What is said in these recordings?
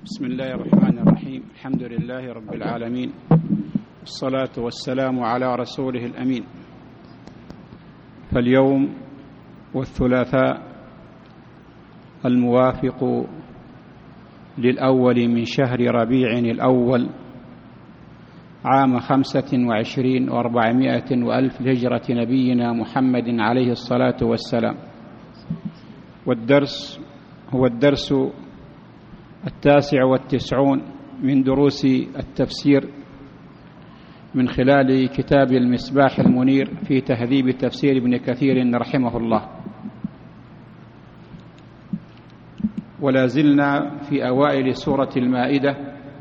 بسم الله الرحمن الرحيم. الحمد لله رب العالمين، والصلاة والسلام على رسوله الأمين. فاليوم والثلاثاء الموافق للأول من شهر ربيع الأول عام 25 و400 وألف لهجرة نبينا محمد عليه الصلاة والسلام. والدرس هو الدرس 99 من دروس التفسير من خلال كتاب المصباح المنير في تهذيب تفسير ابن كثير رحمه الله. ولا زلنا في أوائل سورة المائدة،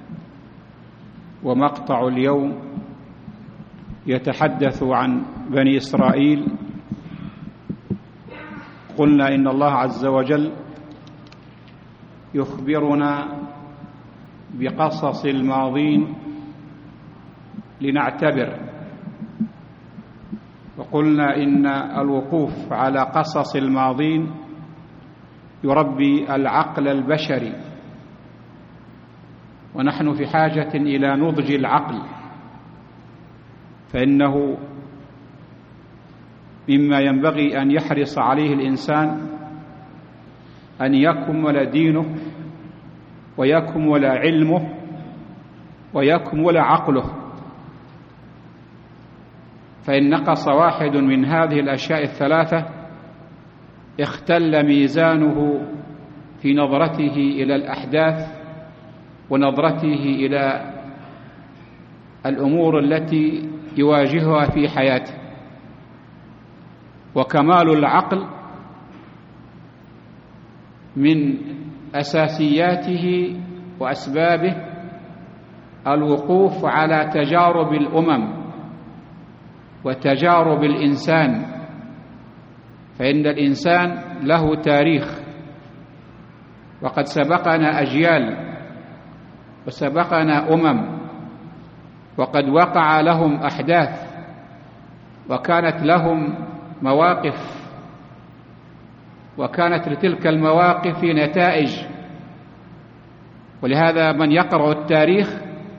ومقطع اليوم يتحدث عن بني إسرائيل. قلنا إن الله عز وجل يخبرنا بقصص الماضين لنعتبر، وقلنا إن الوقوف على قصص الماضين يربي العقل البشري، ونحن في حاجة إلى نضج العقل، فإنه مما ينبغي أن يحرص عليه الإنسان أن يكمل دينه ويكمل علمه ويكمل عقله. فإن نقص واحد من هذه الأشياء الثلاثة اختل ميزانه في نظرته إلى الأحداث ونظرته إلى الأمور التي يواجهها في حياته. وكمال العقل من أساسياته وأسبابه الوقوف على تجارب الأمم وتجارب الإنسان، فإن الإنسان له تاريخ، وقد سبقنا أجيال وسبقنا وقد وقع لهم أحداث وكانت لهم مواقف، وكانت لتلك المواقف نتائج. ولهذا من يقرأ التاريخ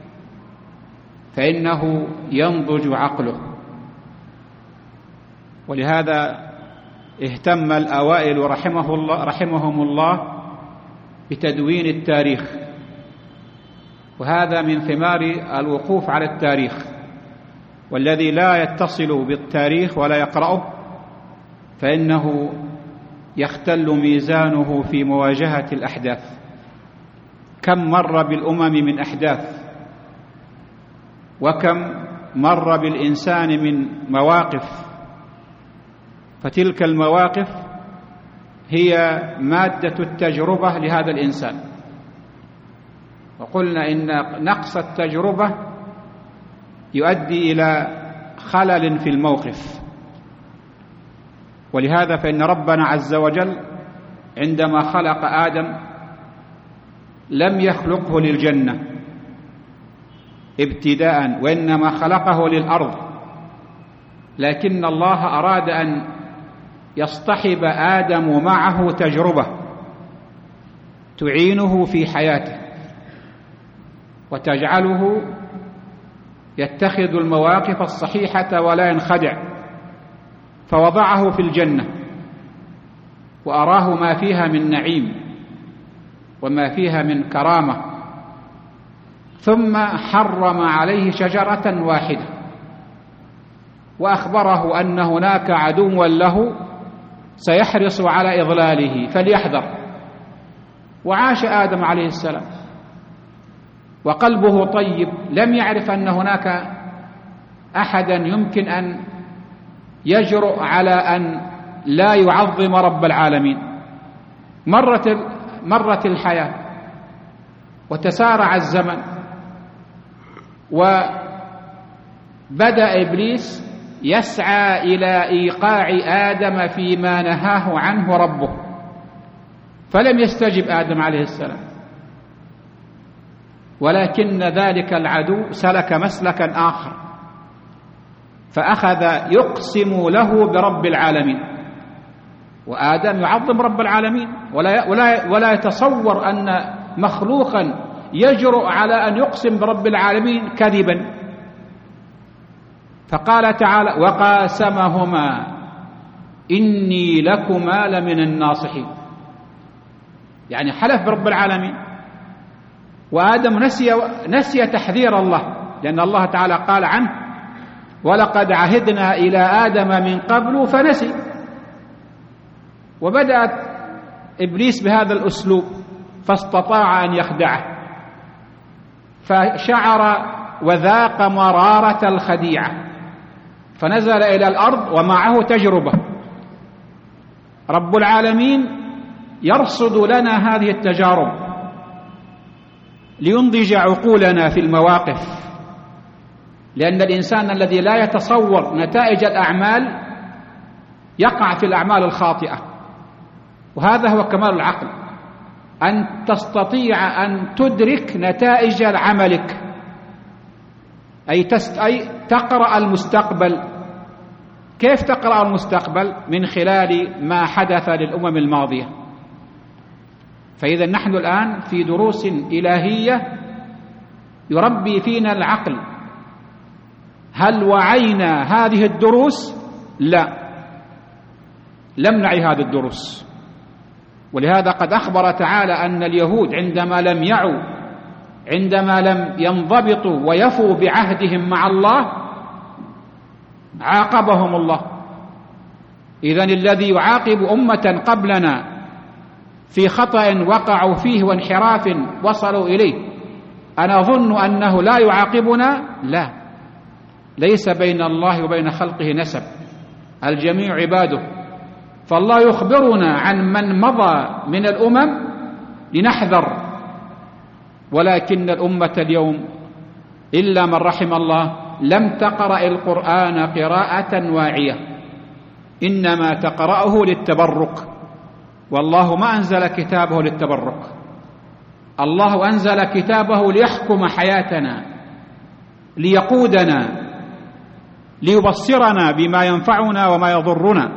فإنه ينضج عقله. ولهذا اهتم الأوائل رحمهم الله بتدوين التاريخ، وهذا من ثمار الوقوف على التاريخ. والذي لا يتصل بالتاريخ ولا يقرأه فإنه يختل ميزانه في مواجهة الأحداث. كم مر بالأمم من أحداث، وكم مر بالإنسان من مواقف، فتلك المواقف هي مادة التجربة لهذا الإنسان. وقلنا إن نقص التجربة يؤدي إلى خلل في الموقف. ولهذا فإن ربنا عز وجل عندما خلق آدم لم يخلقه للجنة ابتداء، وإنما خلقه للأرض، لكن الله أراد أن يصطحب آدم معه تجربة تعينه في حياته وتجعله يتخذ المواقف الصحيحة ولا ينخدع. فوضعه في الجنة وأراه ما فيها من نعيم وما فيها من كرامة، ثم حرم عليه شجرة واحدة وأخبره أن هناك عدوا له سيحرص على إضلاله فليحذر. وعاش آدم عليه السلام وقلبه طيب، لم يعرف أن هناك أحدا يمكن أن يجرؤ على أن لا يعظم رب العالمين. مرت الحياة وتسارع الزمن، وبدأ إبليس يسعى إلى إيقاع آدم فيما نهاه عنه ربه، فلم يستجب آدم عليه السلام. ولكن ذلك العدو سلك مسلكا آخر، فأخذ يقسم له برب العالمين، وآدم يعظم رب العالمين ولا يتصور أن مخلوقا يجرؤ على أن يقسم برب العالمين كذبا. فقال تعالى: وقاسمهما إني لكما لمن الناصحين، يعني حلف برب العالمين. وآدم نسي تحذير الله، لأن الله تعالى قال عنه: ولقد عهدنا إلى آدم من قبل فنسي. وبدأت إبليس بهذا الأسلوب فاستطاع أن يخدعه، فشعر وذاق مرارة الخديعة، فنزل إلى الأرض ومعه تجربة. رب العالمين يرصد لنا هذه التجارب لينضج عقولنا في المواقف، لأن الإنسان الذي لا يتصور نتائج الأعمال يقع في الأعمال الخاطئة. وهذا هو كمال العقل، أن تستطيع أن تدرك نتائج عملك، أي تقرأ المستقبل. كيف تقرأ المستقبل؟ من خلال ما حدث للأمم الماضية. فإذا نحن الآن في دروس إلهية يربي فينا العقل. هل وعينا هذه الدروس؟ لا، لم نعي هذه الدروس. ولهذا قد أخبر تعالى أن اليهود عندما لم يعوا، عندما لم ينضبطوا ويفوا بعهدهم مع الله، عاقبهم الله. إذن الذي يعاقب أمة قبلنا في خطأ وقعوا فيه وانحراف وصلوا إليه، أنا أظن أنه لا يعاقبنا؟ لا، ليس بين الله وبين خلقه نسب، الجميع عباده. فالله يخبرنا عن من مضى من الأمم لنحذر. ولكن الأمة اليوم إلا من رحم الله لم تقرأ القرآن قراءة واعية، إنما تقرأه للتبرك. والله ما أنزل كتابه للتبرك، الله أنزل كتابه ليحكم حياتنا، ليقودنا، ليبصرنا بما ينفعنا وما يضرنا،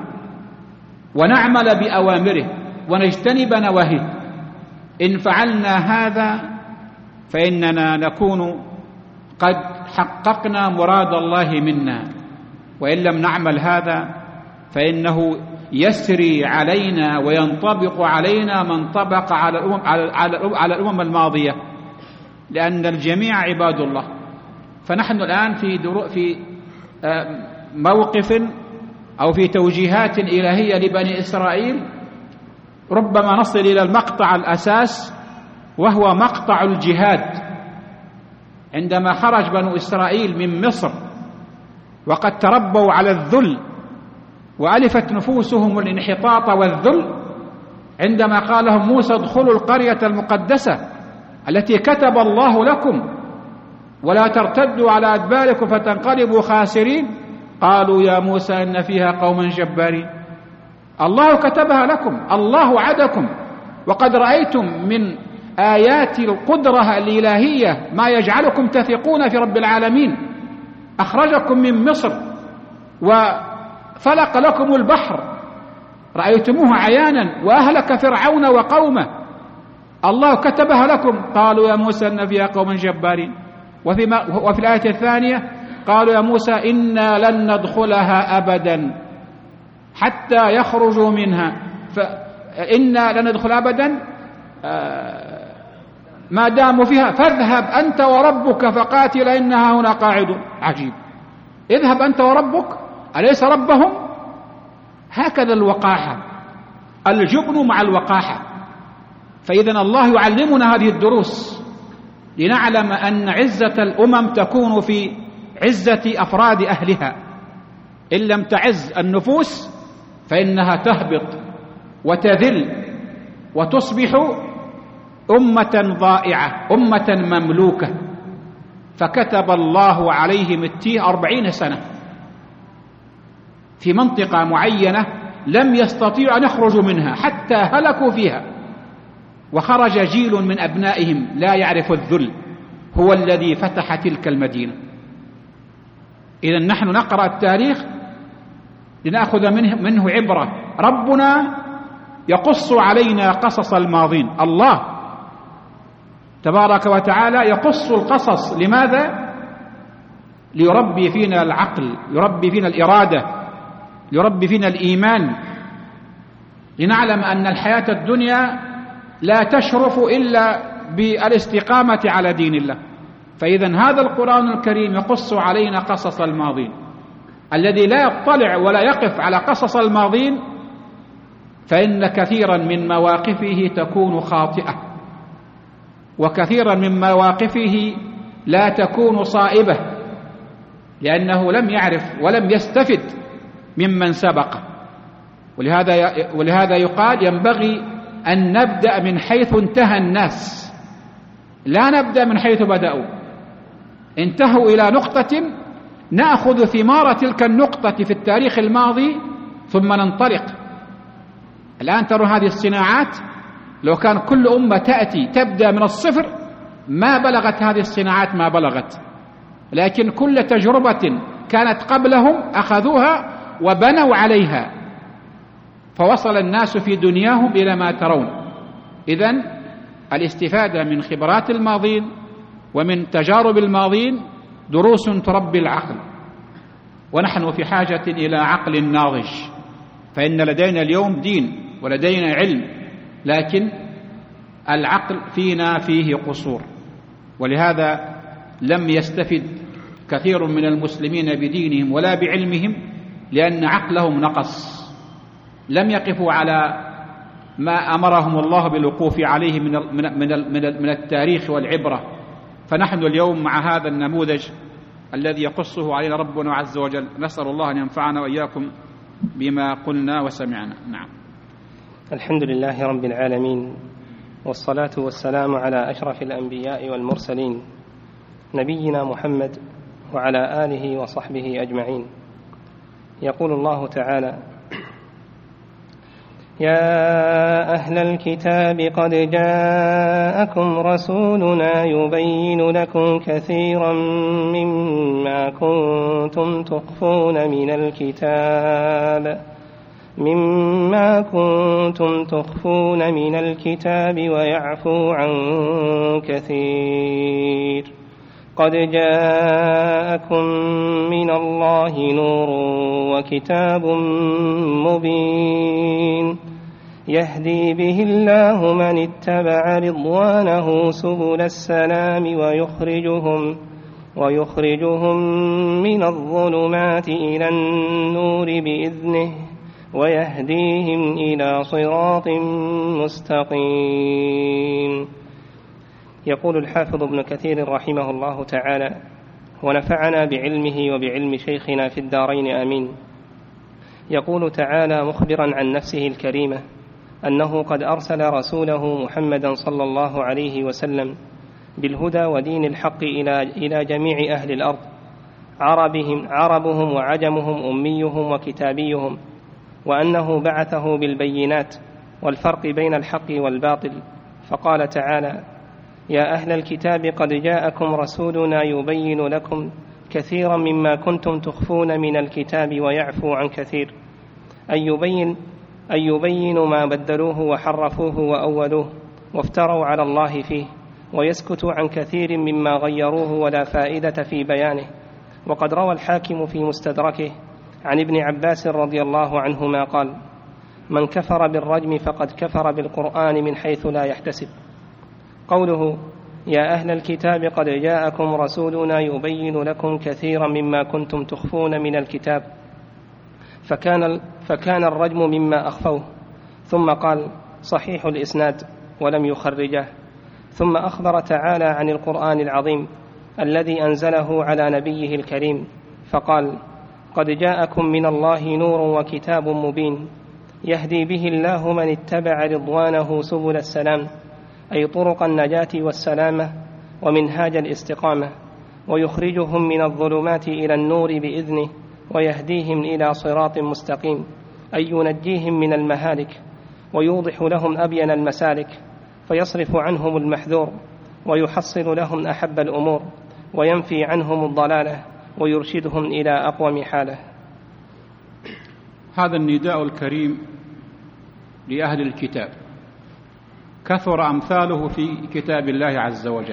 ونعمل بأوامره ونجتنب نواهيه. إن فعلنا هذا فإننا نكون قد حققنا مراد الله منا، وإن لم نعمل هذا فإنه يسري علينا وينطبق علينا ما انطبق على الأمم الماضية، لأن الجميع عباد الله. فنحن الآن في موقف أو في توجيهات إلهية لبني إسرائيل، ربما نصل إلى المقطع الأساس وهو مقطع الجهاد. عندما خرج بنو إسرائيل من مصر وقد تربوا على الذل وألفت نفوسهم الانحطاط والذل، عندما قال لهم موسى: ادخلوا القرية المقدسة التي كتب الله لكم ولا ترتدوا على أدباركم فتنقلبوا خاسرين، قالوا يا موسى إن فيها قوما جبارين. الله كتبها لكم، الله وعدكم، وقد رأيتم من آيات القدرة الإلهية ما يجعلكم تثقون في رب العالمين. أخرجكم من مصر وفلق لكم البحر، رأيتموه عيانا، وأهلك فرعون وقومه، الله كتبها لكم. قالوا يا موسى إن فيها قوما جبارين. وفي الآية الثانية قالوا يا موسى إنا لن ندخلها أبدا حتى يخرجوا منها، فإنا لن ندخل أبدا ما داموا فيها، فاذهب أنت وربك فقاتل إنها هنا قاعدون. عجيب، اذهب أنت وربك، أليس ربهم؟ هكذا الوقاحة، الجبن مع الوقاحة. فإذن الله يعلمنا هذه الدروس لنعلم أن عزة الأمم تكون في عزة أفراد أهلها. إن لم تعز النفوس فإنها تهبط وتذل وتصبح أمة ضائعة، أمة مملوكة. فكتب الله عليهم التيه 40 سنة في منطقة معينة لم يستطيعوا أن يخرجوا منها حتى هلكوا فيها، وخرج جيل من أبنائهم لا يعرف الذل، هو الذي فتح تلك المدينة. إذن نحن نقرأ التاريخ لنأخذ منه عبرة. ربنا يقص علينا قصص الماضين، الله تبارك وتعالى يقص القصص. لماذا؟ ليربي فينا العقل، يربي فينا الإرادة، يربي فينا الإيمان، لنعلم أن الحياة الدنيا لا تشرف إلا بالاستقامة على دين الله. فإذا هذا القرآن الكريم يقص علينا قصص الماضين. الذي لا يطلع ولا يقف على قصص الماضين فإن كثيرا من مواقفه تكون خاطئة، وكثيرا من مواقفه لا تكون صائبة، لأنه لم يعرف ولم يستفد ممن سبق. ولهذا يقال ينبغي أن نبدأ من حيث انتهى الناس، لا نبدأ من حيث بدأوا. انتهوا إلى نقطة نأخذ ثمار تلك النقطة في التاريخ الماضي ثم ننطلق. الآن ترى هذه الصناعات، لو كان كل أمة تبدأ من الصفر ما بلغت هذه الصناعات ما بلغت، لكن كل تجربة كانت قبلهم أخذوها وبنوا عليها، فوصل الناس في دنياهم إلى ما ترون. إذن الاستفادة من خبرات الماضين ومن تجارب الماضين دروس تربي العقل، ونحن في حاجة إلى عقل ناضج. فإن لدينا اليوم دين ولدينا علم، لكن العقل فينا فيه قصور، ولهذا لم يستفد كثير من المسلمين بدينهم ولا بعلمهم، لأن عقلهم نقص، لم يقفوا على ما أمرهم الله بالوقوف عليه من التاريخ والعبرة. فنحن اليوم مع هذا النموذج الذي يقصه علينا ربنا عز وجل، نسأل الله أن ينفعنا وإياكم بما قلنا وسمعنا. نعم. الحمد لله رب العالمين، والصلاة والسلام على أشرف الأنبياء والمرسلين، نبينا محمد وعلى آله وصحبه أجمعين. يقول الله تعالى: يا أهل الكتاب قد جاءكم رسولنا يبين لكم كثيرا مما كنتم تخفون من الكتاب ويعفو عن كثير. قد جاءكم من الله نور وكتاب مبين يهدي به الله من اتبع رضوانه سبل السلام ويخرجهم من الظلمات إلى النور بإذنه ويهديهم إلى صراط مستقيم. يقول الحافظ ابن كثير رحمه الله تعالى: ونفعنا بعلمه وبعلم شيخنا في الدارين آمين. يقول تعالى مخبرا عن نفسه الكريمة أنه قد أرسل رسوله محمدا صلى الله عليه وسلم بالهدى ودين الحق إلى جميع أهل الأرض، عربهم وعجمهم، أميهم وكتابيهم، وأنه بعثه بالبينات والفرق بين الحق والباطل. فقال تعالى: يا أهل الكتاب قد جاءكم رسولنا يبين لكم كثيرا مما كنتم تخفون من الكتاب ويعفو عن كثير. أن يبينوا ما بدلوه وحرفوه وأولوه وافتروا على الله فيه، ويسكتوا عن كثير مما غيروه ولا فائدة في بيانه. وقد روى الحاكم في مستدركه عن ابن عباس رضي الله عنهما قال: من كفر بالرجم فقد كفر بالقرآن من حيث لا يحتسب. قوله يا أهل الكتاب قد جاءكم رسولنا يبين لكم كثيرا مما كنتم تخفون من الكتاب، فكان الرجم مما أخفوه. ثم قال صحيح الإسناد ولم يخرجه. ثم أخبر تعالى عن القرآن العظيم الذي أنزله على نبيه الكريم فقال: قد جاءكم من الله نور وكتاب مبين يهدي به الله من اتبع رضوانه سبل السلام، أي طرق النجاة والسلامة ومنهاج الاستقامة، ويخرجهم من الظلمات إلى النور بإذنه ويهديهم إلى صراط مستقيم، أي ينجيهم من المهالك ويوضح لهم أبين المسالك، فيصرف عنهم المحذور ويحصل لهم أحب الأمور وينفي عنهم الضلالة ويرشدهم إلى أقوم حاله. هذا النداء الكريم لأهل الكتاب كثر أمثاله في كتاب الله عز وجل.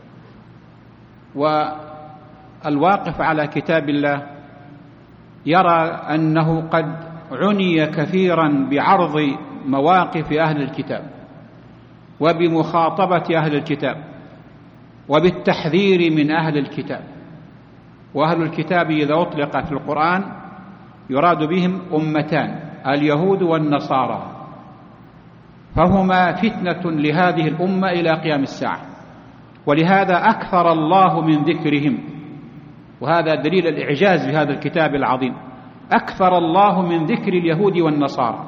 والواقف على كتاب الله يرى أنه قد عني كثيرا بعرض مواقف أهل الكتاب وبمخاطبة أهل الكتاب وبالتحذير من أهل الكتاب. وأهل الكتاب إذا أطلق في القرآن يراد بهم أمتان، اليهود والنصارى، فهما فتنة لهذه الأمة إلى قيام الساعة، ولهذا أكثر الله من ذكرهم. وهذا دليل الإعجاز بهذا الكتاب العظيم، أكثر الله من ذكر اليهود والنصارى.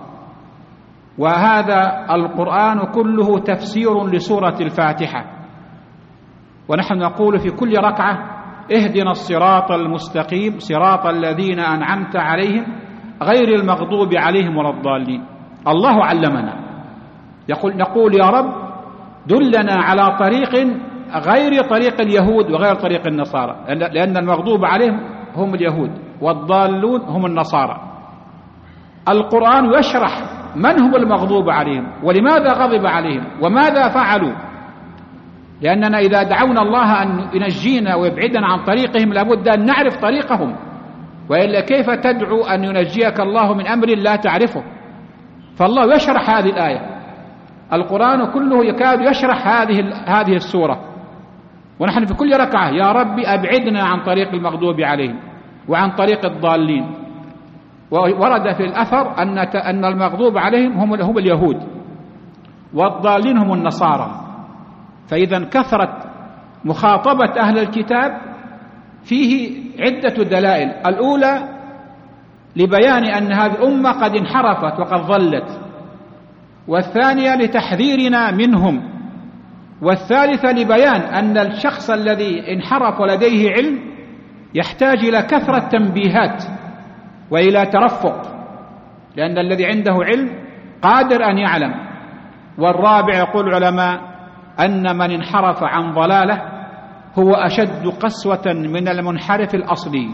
وهذا القرآن كله تفسير لسورة الفاتحة، ونحن نقول في كل ركعة: اهدنا الصراط المستقيم صراط الذين أنعمت عليهم غير المغضوب عليهم ولا الضالين. الله علمنا، نقول: يا رب دلنا على طريق غير طريق اليهود وغير طريق النصارى، لأن المغضوب عليهم هم اليهود والضالون هم النصارى. القرآن يشرح من هم المغضوب عليهم ولماذا غضب عليهم وماذا فعلوا، لأننا إذا دعونا الله أن ينجينا ويبعدنا عن طريقهم لابد أن نعرف طريقهم، وإلا كيف تدعو أن ينجيك الله من أمر لا تعرفه؟ فالله يشرح هذه الآية، القرآن كله يكاد يشرح هذه السورة، ونحن في كل ركعة: يا رب أبعدنا عن طريق المغضوب عليهم وعن طريق الضالين. ورد في الأثر أن المغضوب عليهم هم اليهود والضالين هم النصارى. فإذا كثرت مخاطبة أهل الكتاب فيه عدة دلائل: الأولى لبيان أن هذه الأمة قد انحرفت وقد ضلت، والثانية لتحذيرنا منهم، والثالثة لبيان أن الشخص الذي انحرف ولديه علم يحتاج إلى كثرة تنبيهات وإلى ترفق، لأن الذي عنده علم قادر أن يعلم. والرابع يقول العلماء أن من انحرف عن ضلاله هو أشد قسوة من المنحرف الأصلي.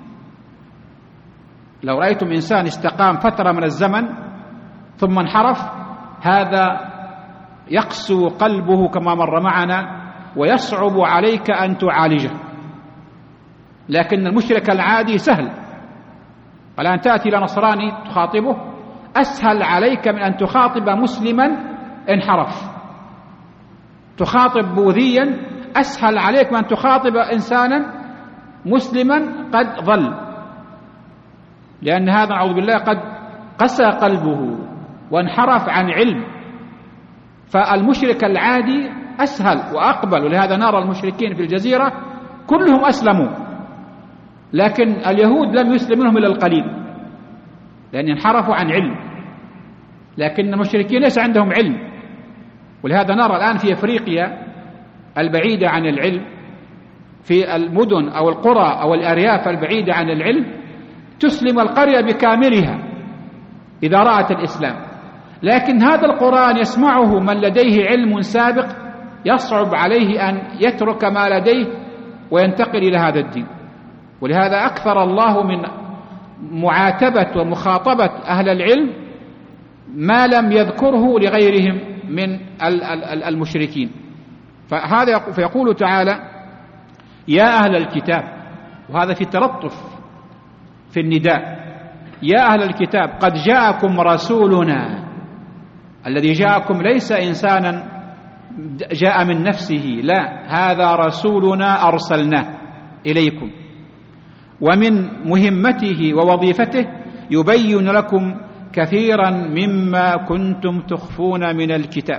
لو رأيتم إنسان استقام فترة من الزمن ثم انحرف، هذا يقسو قلبه كما مر معنا ويصعب عليك أن تعالجه. لكن المشرك العادي سهل، والآن تأتي إلى نصراني تخاطبه أسهل عليك من أن تخاطب مسلما انحرف، تخاطب بوذيا أسهل عليك من أن تخاطب إنسانا مسلما قد ضل، لأن هذا نعوذ بالله قد قسى قلبه وانحرف عن علم. فالمشرك العادي أسهل وأقبل، ولهذا نرى المشركين في الجزيرة كلهم أسلموا، لكن اليهود لم يسلم منهم إلا القليل لأن انحرفوا عن علم، لكن المشركين ليس عندهم علم. ولهذا نرى الآن في أفريقيا البعيدة عن العلم، في المدن أو القرى أو الأرياف البعيدة عن العلم، تسلم القرية بكاملها إذا رأت الإسلام، لكن هذا القرآن يسمعه من لديه علم سابق يصعب عليه أن يترك ما لديه وينتقل إلى هذا الدين. ولهذا أكثر الله من معاتبة ومخاطبة أهل العلم ما لم يذكره لغيرهم من المشركين. فيقول تعالى: يا أهل الكتاب، وهذا في تلطف في النداء: يا أهل الكتاب قد جاءكم رسولنا. الذي جاءكم ليس إنسانا جاء من نفسه، لا، هذا رسولنا أرسلناه إليكم، ومن مهمته ووظيفته يبين لكم كثيرا مما كنتم تخفون من الكتاب.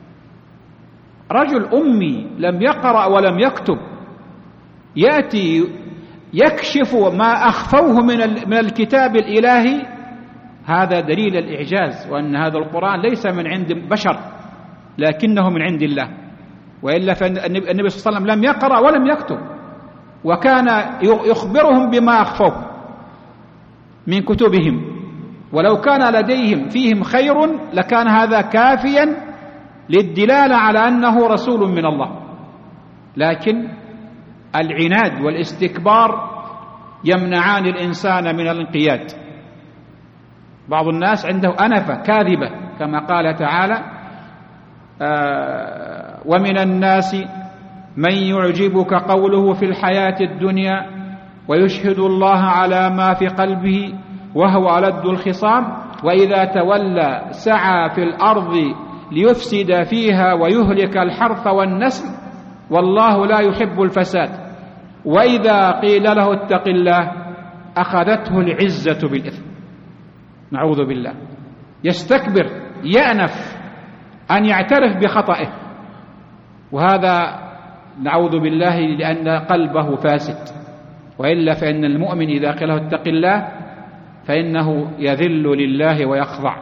رجل أمي لم يقرأ ولم يكتب يأتي يكشف ما أخفوه من الكتاب الإلهي، هذا دليل الإعجاز، وأن هذا القرآن ليس من عند بشر لكنه من عند الله. وإلا فالنبي صلى الله عليه وسلم لم يقرأ ولم يكتب، وكان يخبرهم بما أخفوه من كتبهم، ولو كان لديهم فيهم خير لكان هذا كافيا للدلالة على أنه رسول من الله. لكن العناد والاستكبار يمنعان الإنسان من الانقياد. بعض الناس عنده أنفة كاذبة كما قال تعالى: ومن الناس من يعجبك قوله في الحياة الدنيا ويشهد الله على ما في قلبه وهو ألد الخصام وإذا تولى سعى في الأرض ليفسد فيها ويهلك الحرث والنسل والله لا يحب الفساد وإذا قيل له اتق الله أخذته العزة بالإثم. نعوذ بالله. يستكبر، يأنف أن يعترف بخطئه، وهذا نعوذ بالله لأن قلبه فاسد، وإلا فإن المؤمن إذا قيل له اتق الله فإنه يذل لله ويخضع.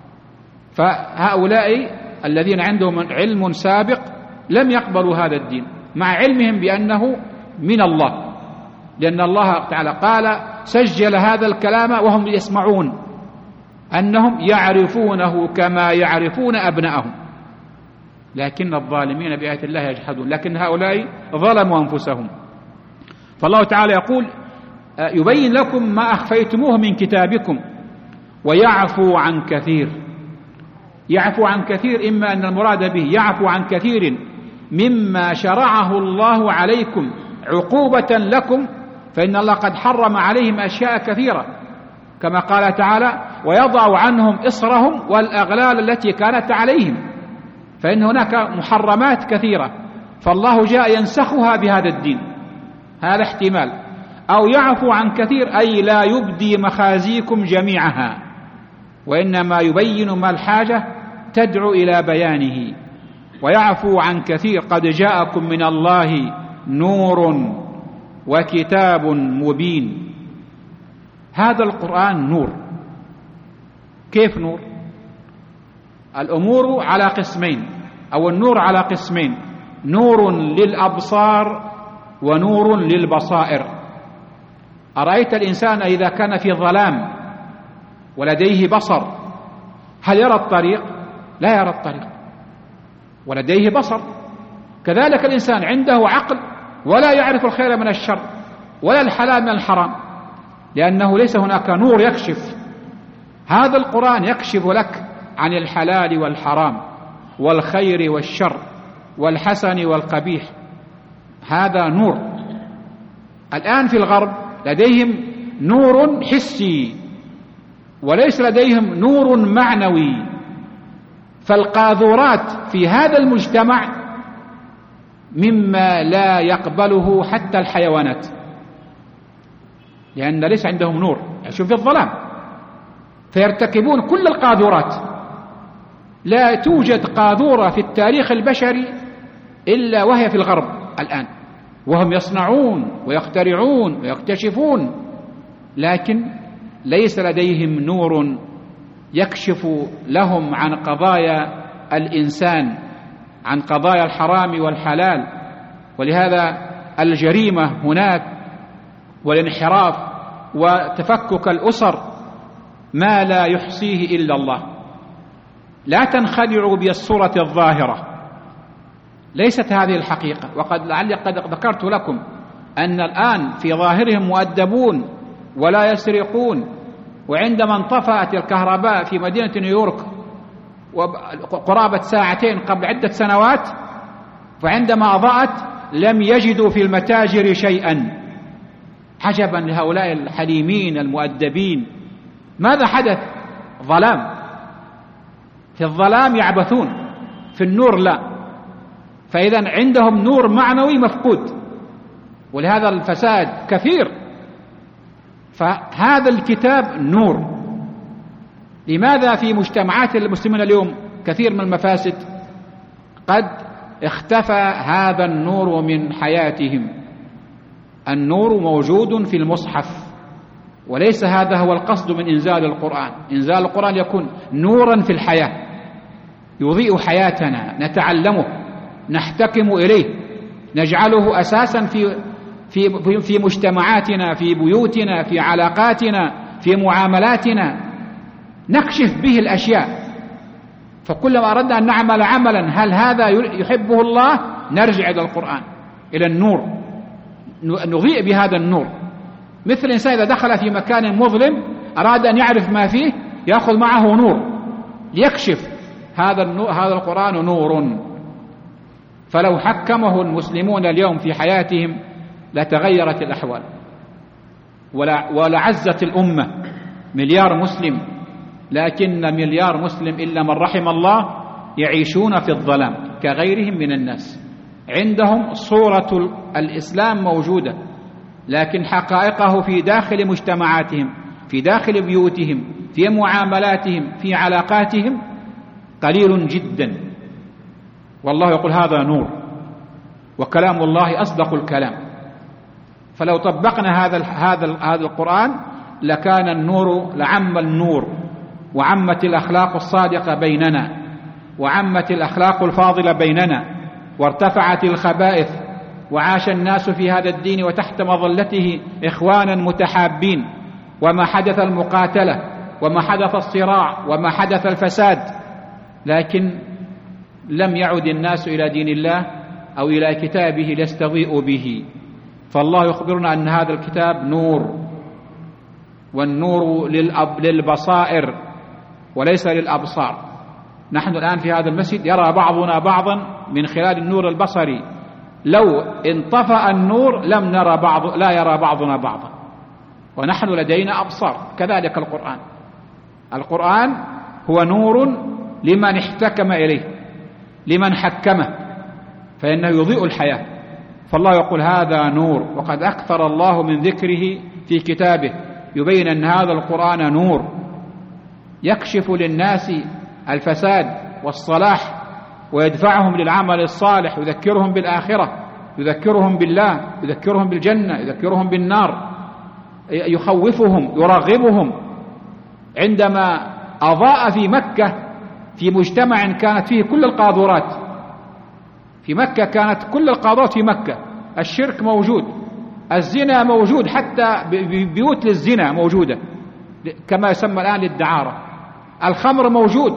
فهؤلاء الذين عندهم علم سابق لم يقبلوا هذا الدين مع علمهم بأنه من الله، لأن الله تعالى قال سجل هذا الكلام وهم يسمعون أنهم يعرفونه كما يعرفون أبنائهم، لكن الظالمين بآيات الله يجحدون. لكن هؤلاء ظلموا أنفسهم. فالله تعالى يقول يبين لكم ما أخفيتموه من كتابكم ويعفو عن كثير. يعفو عن كثير، إما أن المراد به يعفو عن كثير مما شرعه الله عليكم عقوبة لكم، فإن الله قد حرم عليهم أشياء كثيرة كما قال تعالى ويضع عنهم إصرهم والأغلال التي كانت عليهم، فإن هناك محرمات كثيرة فالله جاء ينسخها بهذا الدين، هذا احتمال. أو يعفو عن كثير أي لا يبدي مخازيكم جميعها، وإنما يبين ما الحاجة تدعو إلى بيانه. ويعفو عن كثير قد جاءكم من الله نور وكتاب مبين. هذا القرآن نور. كيف نور؟ الأمور على قسمين، أو النور على قسمين: نور للأبصار ونور للبصائر. أرأيت الإنسان إذا كان في ظلام ولديه بصر هل يرى الطريق؟ لا يرى الطريق، ولديه بصر. كذلك الإنسان عنده عقل ولا يعرف الخير من الشر ولا الحلال من الحرام، لأنه ليس هناك نور يكشف. هذا القرآن يكشف لك عن الحلال والحرام والخير والشر والحسن والقبيح. هذا نور. الآن في الغرب لديهم نور حسي وليس لديهم نور معنوي، فالقاذورات في هذا المجتمع مما لا يقبله حتى الحيوانات، لأن ليس عندهم نور، يعيشون في الظلام فيرتكبون كل القاذورات. لا توجد قاذورة في التاريخ البشري إلا وهي في الغرب الآن، وهم يصنعون ويخترعون ويكتشفون، لكن ليس لديهم نور يكشف لهم عن قضايا الإنسان، عن قضايا الحرام والحلال. ولهذا الجريمة هناك والانحراف وتفكك الأسر ما لا يحصيه إلا الله. لا تنخدعوا بالصورة الظاهرة، ليست هذه الحقيقة. وقد لعلي قد ذكرت لكم أن الآن في ظاهرهم مؤدبون ولا يسرقون، وعندما انطفأت الكهرباء في مدينة نيويورك قرابة ساعتين قبل عدة سنوات، فعندما أضاءت لم يجدوا في المتاجر شيئا. عجبا لهؤلاء الحليمين المؤدبين. ماذا حدث؟ ظلام. في الظلام يعبثون، في النور لا. فإذا عندهم نور معنوي مفقود، ولهذا الفساد كثير. فهذا الكتاب نور. لماذا في مجتمعات المسلمين اليوم كثير من المفاسد؟ قد اختفى هذا النور من حياتهم. النور موجود في المصحف، وليس هذا هو القصد من إنزال القرآن. إنزال القرآن يكون نورا في الحياة، يضيء حياتنا، نتعلمه، نحتكم إليه، نجعله أساسا في مجتمعاتنا، في بيوتنا، في علاقاتنا، في معاملاتنا، نكشف به الأشياء. فكلما أردنا أن نعمل عملا هل هذا يحبه الله نرجع إلى القرآن، إلى النور، نضيء بهذا النور. مثل الإنسان إذا دخل في مكان مظلم أراد أن يعرف ما فيه يأخذ معه نور ليكشف هذا القرآن نور، فلو حكمه المسلمون اليوم في حياتهم لتغيرت الأحوال ولعزت الأمة. مليار مسلم، لكن مليار مسلم إلا من رحم الله يعيشون في الظلام كغيرهم من الناس، عندهم صورة الإسلام موجودة، لكن حقائقه في داخل مجتمعاتهم، في داخل بيوتهم، في معاملاتهم، في علاقاتهم قليل جدا. والله يقول هذا نور، وكلام الله أصدق الكلام. فلو طبقنا هذا القرآن لكان النور لعم النور، وعمت الأخلاق الصادقة بيننا، وعمت الأخلاق الفاضلة بيننا، وارتفعت الخبائث، وعاش الناس في هذا الدين وتحت مظلته إخوانا متحابين، وما حدث المقاتلة، وما حدث الصراع، وما حدث الفساد، لكن لم يعد الناس إلى دين الله أو إلى كتابه ليستضيئوا به. فالله يخبرنا أن هذا الكتاب نور، والنور للبصائر وليس للأبصار. نحن الآن في هذا المسجد يرى بعضنا بعضا من خلال النور البصري، لو انطفأ النور لا يرى بعضنا بعضا، ونحن لدينا أبصار. كذلك القرآن هو نور لمن احتكم إليه، لمن حكمه، فإنه يضيء الحياة. فالله يقول هذا نور، وقد أكثر الله من ذكره في كتابه يبين أن هذا القرآن نور يكشف للناس الفساد والصلاح، ويدفعهم للعمل الصالح، يذكرهم بالآخرة، يذكرهم بالله، يذكرهم بالجنة، يذكرهم بالنار، يخوفهم، يرغبهم. عندما أضاء في مكة في مجتمع كانت فيه كل القاذورات، في مكة كانت كل القاذورات في مكة، الشرك موجود، الزنا موجود، حتى بيوت للزنا موجودة كما يسمى الآن للدعارة، الخمر موجود،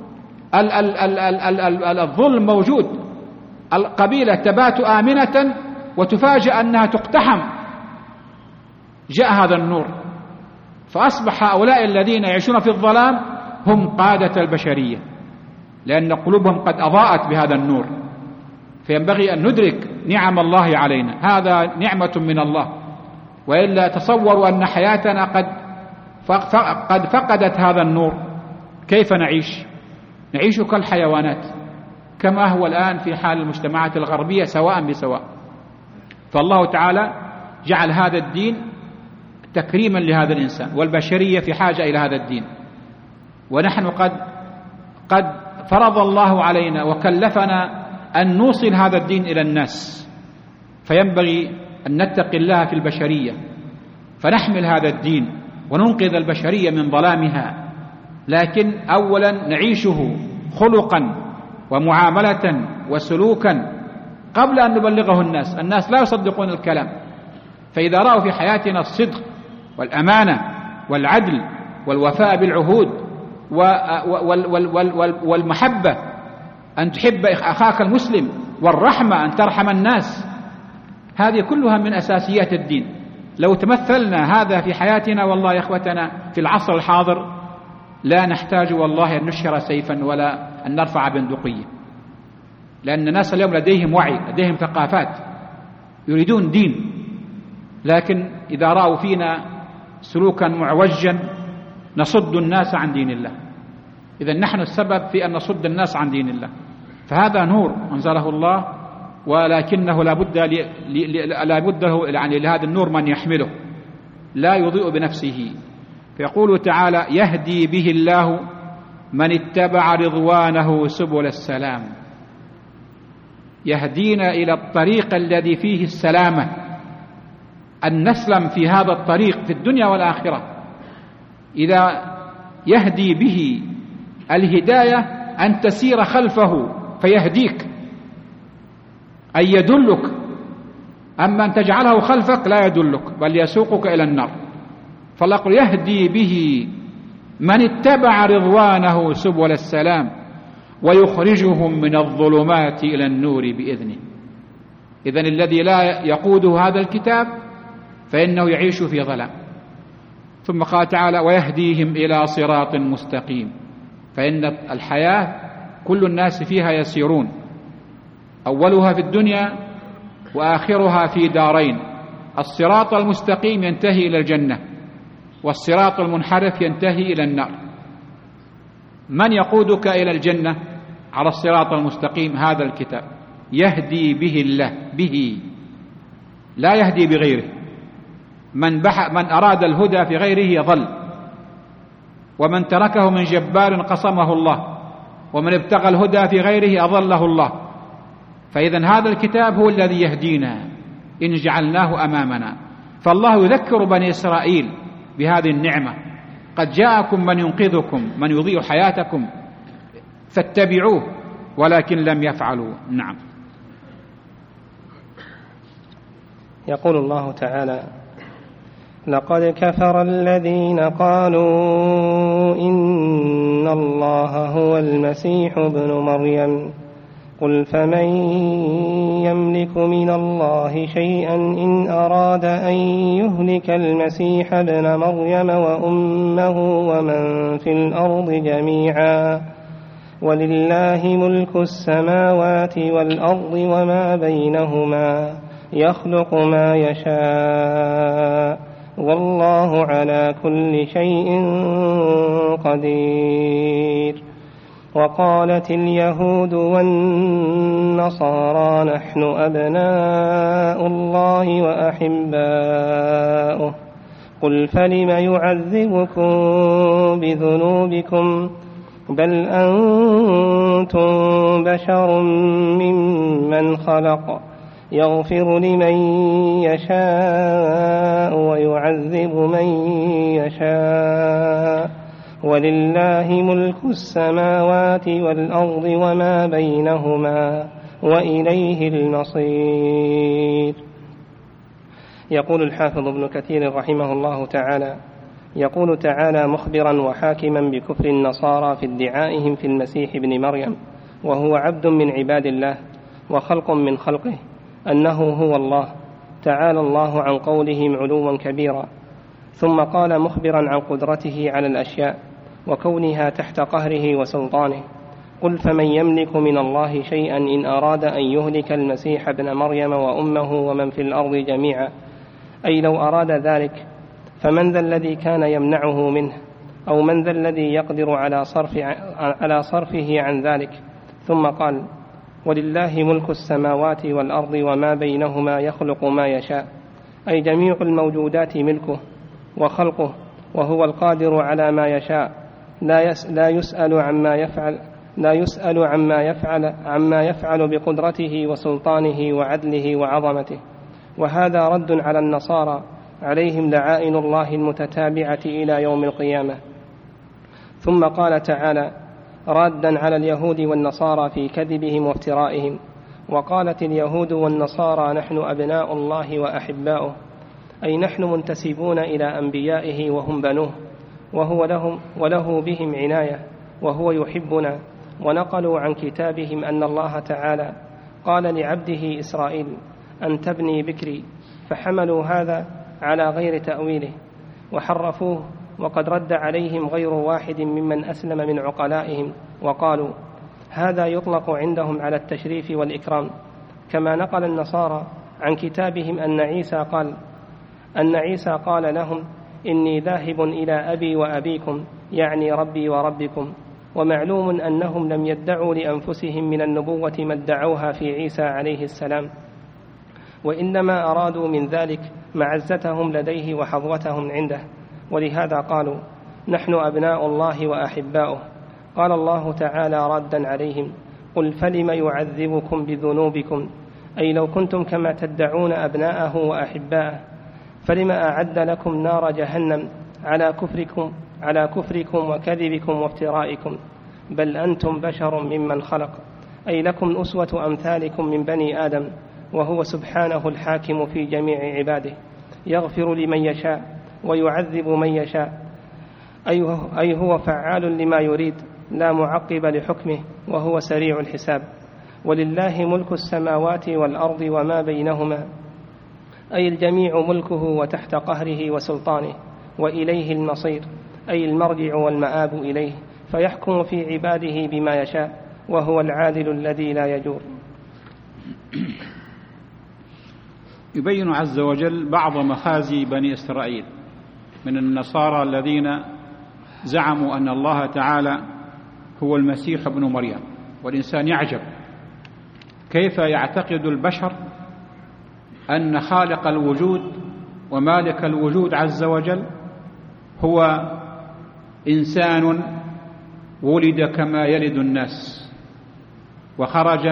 الظلم موجود، القبيلة تبات آمنة وتفاجأ أنها تقتحم. جاء هذا النور فأصبح هؤلاء الذين يعيشون في الظلام هم قادة البشرية، لأن قلوبهم قد أضاءت بهذا النور. فينبغي أن ندرك نعم الله علينا، هذا نعمة من الله، وإلا تصوروا أن حياتنا قد فقدت هذا النور. كيف نعيش كالحيوانات كما هو الآن في حال المجتمعات الغربية سواء بسواء. فالله تعالى جعل هذا الدين تكريما لهذا الإنسان، والبشرية في حاجة إلى هذا الدين، ونحن قد فرض الله علينا وكلفنا أن نوصل هذا الدين إلى الناس، فينبغي أن نتقي الله في البشرية فنحمل هذا الدين وننقذ البشرية من ظلامها. لكن أولا نعيشه خلقا ومعاملة وسلوكا قبل أن نبلغه الناس لا يصدقون الكلام. فإذا رأوا في حياتنا الصدق والأمانة والعدل والوفاء بالعهود والمحبة، أن تحب أخاك المسلم، والرحمة، أن ترحم الناس، هذه كلها من أساسيات الدين. لو تمثلنا هذا في حياتنا والله يا إخوتنا في العصر الحاضر لا نحتاج والله أن نشهر سيفا ولا أن نرفع بندقية، لأن الناس اليوم لديهم وعي، لديهم ثقافات، يريدون دين، لكن إذا رأوا فينا سلوكا معوجا نصد الناس عن دين الله. إذن نحن السبب في أن نصد الناس عن دين الله. فهذا نور أنزله الله، ولكنه لا بد يعني لهذا النور من يحمله، لا يضيء بنفسه. فيقول تعالى يهدي به الله من اتبع رضوانه سبل السلام، يهدينا إلى الطريق الذي فيه السلامة، أن نسلم في هذا الطريق في الدنيا والآخرة. إذا يهدي به الهداية أن تسير خلفه فيهديك، أي يدلك، أما أن تجعله خلفك لا يدلك بل يسوقك إلى النار. فالله يقول يهدي به من اتبع رضوانه سبل السلام ويخرجهم من الظلمات إلى النور بإذنه. إذن الذي لا يقوده هذا الكتاب فإنه يعيش في ظلام. ثم قال تعالى ويهديهم إلى صراط مستقيم، فإن الحياة كل الناس فيها يسيرون، أولها في الدنيا وآخرها في دارين. الصراط المستقيم ينتهي إلى الجنة، والصراط المنحرف ينتهي إلى النار. من يقودك إلى الجنة على الصراط المستقيم؟ هذا الكتاب يهدي به الله، به لا يهدي بغيره. من أراد الهدى في غيره يضل، ومن تركه من جبار قصمه الله، ومن ابتغى الهدى في غيره أضله الله. فإذن هذا الكتاب هو الذي يهدينا إن جعلناه أمامنا. فالله يذكر بني إسرائيل بهذه النعمة: قد جاءكم من ينقذكم، من يضيء حياتكم، فاتبعوه، ولكن لم يفعلوا. نعم. يقول الله تعالى: لقد كفر الذين قالوا إن الله هو المسيح ابن مريم قل فمن يملك من الله شيئا إن أراد أن يهلك المسيح ابن مريم وأمه ومن في الأرض جميعا ولله ملك السماوات والأرض وما بينهما يخلق ما يشاء والله على كل شيء قدير. وقالت اليهود والنصارى نحن أبناء الله وأحباؤه قل فلم يعذبكم بذنوبكم بل أنتم بشر ممن خلق يغفر لمن يشاء ويعذب من يشاء ولله ملك السماوات والأرض وما بينهما وإليه المصير. يقول الحافظ ابن كثير رحمه الله تعالى: يقول تعالى مخبرا وحاكما بكفر النصارى في ادعائهم في المسيح ابن مريم وهو عبد من عباد الله وخلق من خلقه أنه هو الله، تعالى الله عن قولهم علوا كبيرا. ثم قال مخبرا عن قدرته على الأشياء وكونها تحت قهره وسلطانه: قل فمن يملك من الله شيئا إن أراد أن يهلك المسيح ابن مريم وأمه ومن في الأرض جميعا، أي لو أراد ذلك فمن ذا الذي كان يمنعه منه، أو من ذا الذي يقدر على صرفه عن ذلك. ثم قال: ولله ملك السماوات والأرض وما بينهما يخلق ما يشاء، أي جميع الموجودات ملكه وخلقه، وهو القادر على ما يشاء، لا يسأل عما يفعل بقدرته وسلطانه وعدله وعظمته. وهذا رد على النصارى عليهم لعائن الله المتتابعة إلى يوم القيامة. ثم قال تعالى رادا على اليهود والنصارى في كذبهم وافترائهم: وقالت اليهود والنصارى نحن أبناء الله وأحباؤه، أي نحن منتسبون إلى أنبيائه وهم بنوه، وله بهم عناية وهو يحبنا. ونقلوا عن كتابهم أن الله تعالى قال لعبده إسرائيل: أن تبني بكري، فحملوا هذا على غير تأويله وحرفوه، وقد رد عليهم غير واحد ممن أسلم من عقلائهم وقالوا هذا يطلق عندهم على التشريف والإكرام. كما نقل النصارى عن كتابهم أن عيسى قال لهم: إني ذاهب إلى أبي وأبيكم، يعني ربي وربكم. ومعلوم أنهم لم يدعوا لأنفسهم من النبوة ما ادعوها في عيسى عليه السلام، وإنما أرادوا من ذلك معزتهم لديه وحظوتهم عنده، ولهذا قالوا نحن أبناء الله وأحباؤه. قال الله تعالى رادا عليهم: قل فلم يعذبكم بذنوبكم، أي لو كنتم كما تدعون أبناءه وأحباءه فلما أعد لكم نار جهنم على كفركم وكذبكم وافترائكم، بل أنتم بشر ممن خلق، أي لكم أسوة أمثالكم من بني آدم، وهو سبحانه الحاكم في جميع عباده، يغفر لمن يشاء ويعذب من يشاء، أي هو فعال لما يريد لا معقب لحكمه، وهو سريع الحساب. ولله ملك السماوات والأرض وما بينهما، أي الجميع ملكه وتحت قهره وسلطانه، وإليه المصير، أي المرجع والمآب إليه، فيحكم في عباده بما يشاء وهو العادل الذي لا يجور. يبين عز وجل بعض مخازي بني إسرائيل من النصارى الذين زعموا أن الله تعالى هو المسيح ابن مريم. والإنسان يعجب كيف يعتقد البشر أن خالق الوجود ومالك الوجود عز وجل هو إنسان ولد كما يلد الناس، وخرج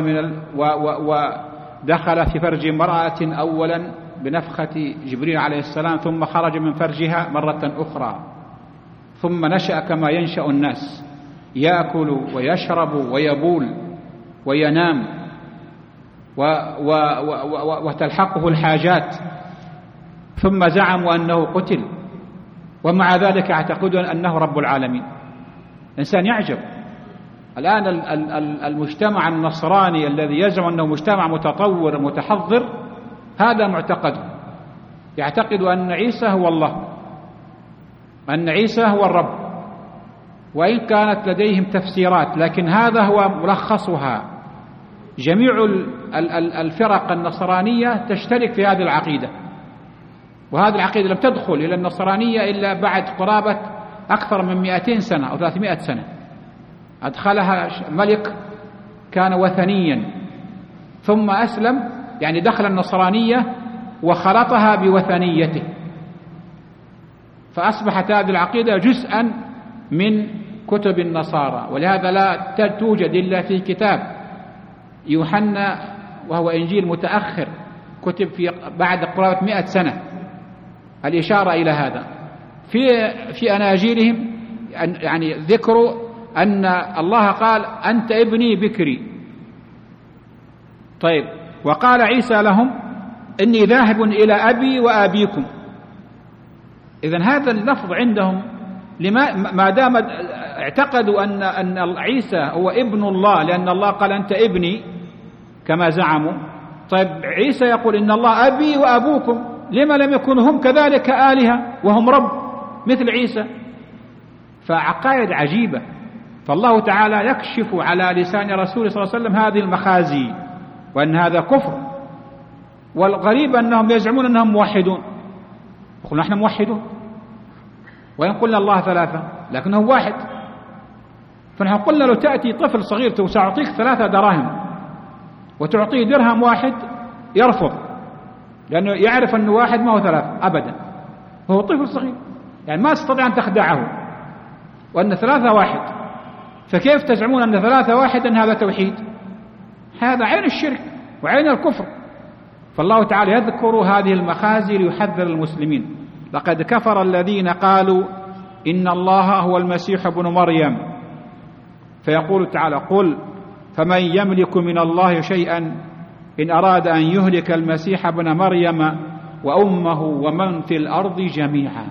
ودخل في فرج امرأة أولا بنفخة جبريل عليه السلام، ثم خرج من فرجها مرة أخرى، ثم نشأ كما ينشأ الناس، يأكل ويشرب ويبول وينام وتلحقه الحاجات، ثم زعموا أنه قتل، ومع ذلك يعتقدون أنه رب العالمين. الإنسان يعجب. الآن المجتمع النصراني الذي يزعم أنه مجتمع متطور متحضر، هذا معتقده، يعتقد أن عيسى هو الله، أن عيسى هو الرب، وإن كانت لديهم تفسيرات لكن هذا هو ملخصها. جميع الفرق النصرانية تشترك في هذه العقيدة، وهذه العقيدة لم تدخل إلى النصرانية إلا بعد قرابة أكثر من 200 سنة أو 300 سنة. أدخلها ملك كان وثنيا ثم أسلم، يعني دخل النصرانية وخلطها بوثنيته، فأصبحت هذه العقيدة جزءا من كتب النصارى. ولهذا لا توجد إلا في كتاب يوحنا، وهو إنجيل متأخر كتب في بعد قرابة 100 سنة، الإشارة إلى هذا. في أناجيلهم يعني ذكروا أن الله قال أنت ابني بكري. طيب، وقال عيسى لهم إني ذاهب إلى أبي وأبيكم. إذن هذا اللفظ عندهم ما دام اعتقدوا أن عيسى هو ابن الله، لأن الله قال أنت ابني كما زعموا. طيب، عيسى يقول إن الله أبي وأبوكم، لما لم يكونوا هم كذلك آلهة وهم رب مثل عيسى؟ فعقائد عجيبة. فالله تعالى يكشف على لسان رسوله صلى الله عليه وسلم هذه المخازي، وأن هذا كفر. والغريب أنهم يزعمون أنهم موحدون، يقولون نحن موحدون، وإن قلنا الله ثلاثة لكنه واحد. فنحن قلنا لو تأتي طفل صغير سأعطيك 3 دراهم وتعطيه درهم واحد يرفض، لأنه يعرف أنه واحد ما هو 3 أبدا، وهو طفل صغير، يعني ما تستطيع أن تخدعه وأن 3 واحد. فكيف تزعمون أن 3 واحد أن هذا توحيد؟ هذا عين الشرك وعين الكفر. فالله تعالى يذكر هذه المخازي ليحذر المسلمين. لقد كفر الذين قالوا إن الله هو المسيح ابن مريم. فيقول تعالى قل فمن يملك من الله شيئا إن أراد أن يهلك المسيح ابن مريم وأمه ومن في الأرض جميعا.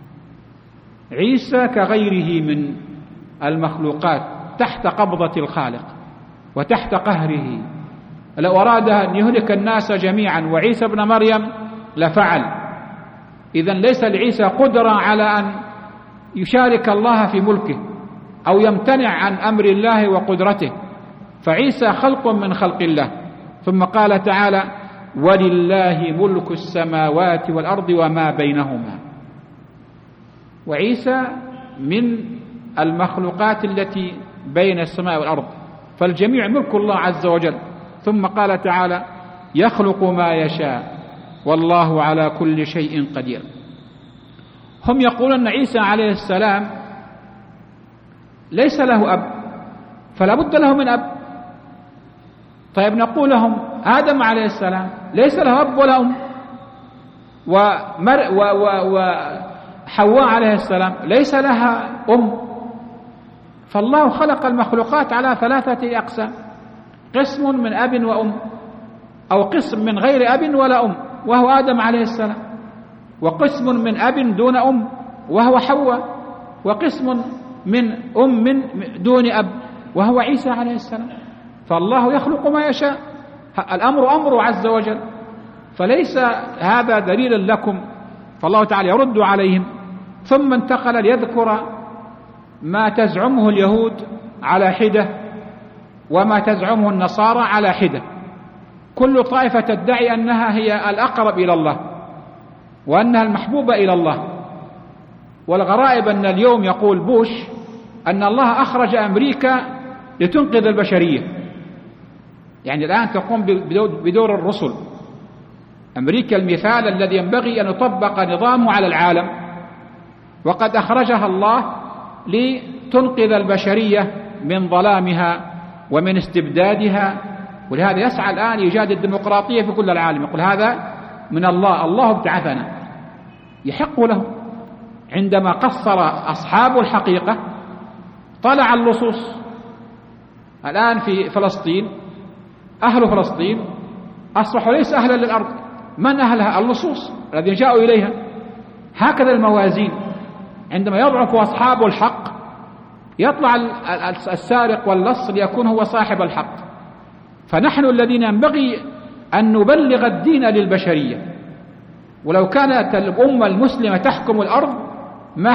عيسى كغيره من المخلوقات تحت قبضة الخالق وتحت قهره. لو أراد أن يهلك الناس جميعا وعيسى ابن مريم لفعل. إذن ليس لعيسى قدرة على أن يشارك الله في ملكه أو يمتنع عن أمر الله وقدرته، فعيسى خلق من خلق الله. ثم قال تعالى ولله ملك السماوات والأرض وما بينهما. وعيسى من المخلوقات التي بين السماء والأرض، فالجميع ملك الله عز وجل. ثم قال تعالى يخلق ما يشاء والله على كل شيء قدير. هم يقولون أن عيسى عليه السلام ليس له أب، فلا بد له من أب. طيب، نقول لهم آدم عليه السلام ليس له أب ولا أم، وحواء عليه السلام ليس لها أم. فالله خلق المخلوقات على 3 أقسام: قسم من أب وأم، أو قسم من غير أب ولا أم وهو آدم عليه السلام، وقسم من أب دون أم وهو حواء، وقسم من أم دون أب وهو عيسى عليه السلام. فالله يخلق ما يشاء، الأمر أمره عز وجل، فليس هذا دليلا لكم. فالله تعالى يرد عليهم، ثم انتقل ليذكر ما تزعمه اليهود على حدة وما تزعمه النصارى على حدة. كل طائفة تدعي أنها هي الأقرب إلى الله وأنها المحبوبة إلى الله. والغرائب أن اليوم يقول بوش أن الله أخرج أمريكا لتنقذ البشرية. يعني الآن تقوم بدور الرسل. أمريكا المثال الذي ينبغي أن يطبق نظامه على العالم، وقد أخرجها الله لتنقذ البشرية من ظلامها ومن استبدادها. ولهذا يسعى الآن إيجاد الديمقراطية في كل العالم، يقول هذا من الله، الله ابتعثنا. يحق له. عندما قصر أصحاب الحقيقة طلع اللصوص. الآن في فلسطين أهل فلسطين أصبحوا ليس أهلا للأرض. من أهلها؟ اللصوص الذين جاءوا إليها. هكذا الموازين، عندما يضعف أصحاب الحق يطلع السارق واللص ليكون هو صاحب الحق. فنحن الذين ينبغي أن نبلغ الدين للبشرية. ولو كانت الأمة المسلمة تحكم الأرض ما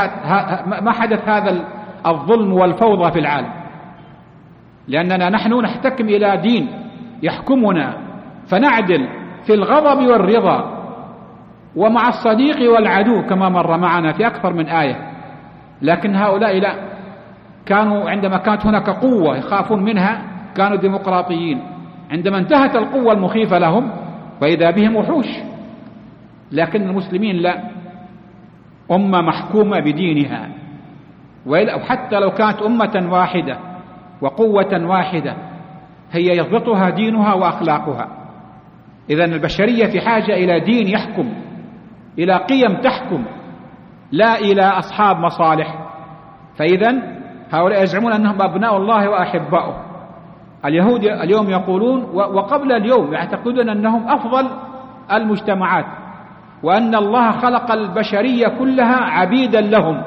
حدث هذا الظلم والفوضى في العالم، لأننا نحن نحتكم إلى دين يحكمنا، فنعدل في الغضب والرضا ومع الصديق والعدو كما مر معنا في أكثر من آية. لكن هؤلاء لا، كانوا عندما كانت هناك قوة يخافون منها كانوا ديمقراطيين، عندما انتهت القوة المخيفة لهم وإذا بهم وحوش. لكن المسلمين لا، أمة محكومة بدينها، وحتى لو كانت أمة واحدة وقوة واحدة هي يضبطها دينها وأخلاقها. إذن البشرية في حاجة إلى دين يحكم، إلى قيم تحكم، لا إلى أصحاب مصالح. فإذن هؤلاء يزعمون أنهم أبناء الله وأحباؤه. اليهود اليوم يقولون، وقبل اليوم يعتقدون أنهم أفضل المجتمعات، وأن الله خلق البشرية كلها عبيدا لهم،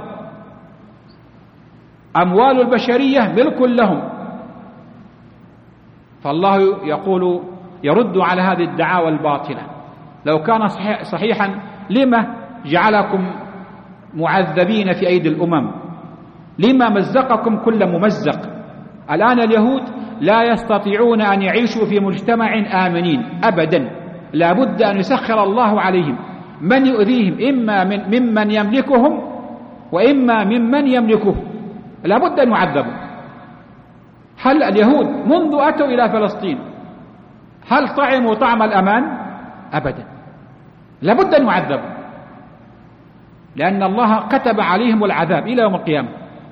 أموال البشرية ملك لهم. فالله يقول يرد على هذه الدعاوى الباطلة. لو كان صحيحا لما جعلكم معذبين في أيدي الأمم؟ لما مزقكم كل ممزق؟ الآن اليهود لا يستطيعون أن يعيشوا في مجتمع آمنين أبدا، لا بد أن يسخر الله عليهم من يؤذيهم، إما ممن يملكهم وإما ممن يملكه، لا بد أن يعذبوا. هل اليهود منذ أتوا إلى فلسطين هل طعموا طعم الأمان؟ أبدا، لا بد أن يعذبوا، لأن الله كتب عليهم العذاب إلى يوم القيامة.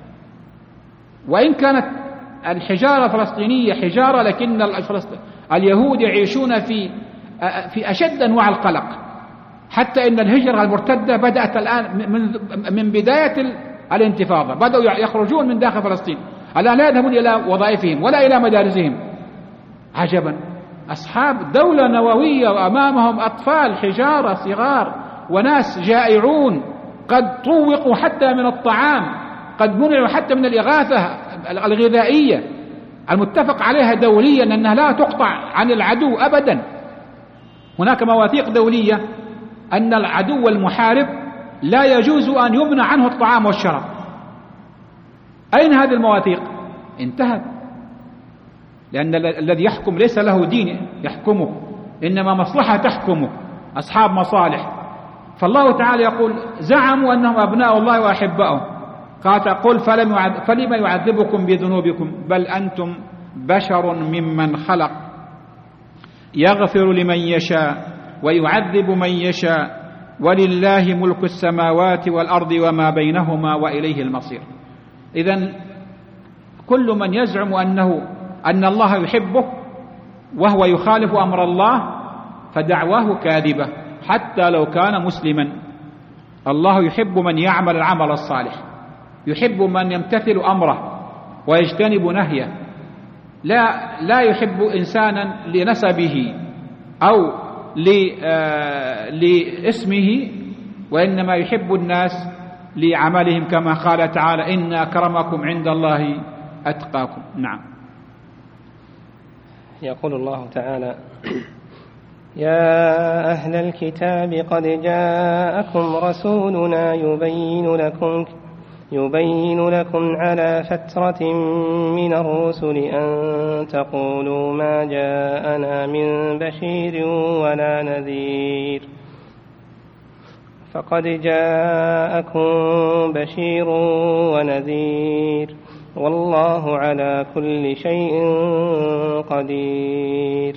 وإن كانت الحجارة الفلسطينية حجارة، لكن اليهود يعيشون في أشد أنواع القلق، حتى إن الهجرة المرتدة بدأت الآن من بداية الانتفاضة، بدأوا يخرجون من داخل فلسطين، الآن لا يذهبون إلى وظائفهم ولا إلى مدارسهم. عجبا، أصحاب دولة نووية وأمامهم أطفال حجارة صغار وناس جائعون، قد طوقوا حتى من الطعام، قد منعوا حتى من الإغاثة الغذائية المتفق عليها دوليا أنها لا تقطع عن العدو أبدا. هناك مواثيق دولية أن العدو المحارب لا يجوز أن يمنع عنه الطعام والشراب. أين هذه المواثيق؟ انتهت، لأن الذي يحكم ليس له دين يحكمه، إنما مصلحة تحكمه، أصحاب مصالح. فالله تعالى يقول زعموا أنهم أبناء الله وأحباؤه، قال قل فلما يعذبكم بذنوبكم بل أنتم بشر ممن خلق يغفر لمن يشاء ويعذب من يشاء ولله ملك السماوات والأرض وما بينهما وإليه المصير. إذن كل من يزعم أن الله يحبه وهو يخالف أمر الله فدعواه كاذبة، حتى لو كان مسلما. الله يحب من يعمل العمل الصالح، يحب من يمتثل أمره ويجتنب نهيه، لا يحب إنسانا لنسبه أو لاسمه، وإنما يحب الناس لعملهم، كما قال تعالى إن أكرمكم عند الله أتقاكم. نعم. يقول الله تعالى يا أهل الكتاب قد جاءكم رسولنا يبين لكم على فترة من الرسل أن تقولوا ما جاءنا من بشير ولا نذير فقد جاءكم بشير ونذير والله على كل شيء قدير.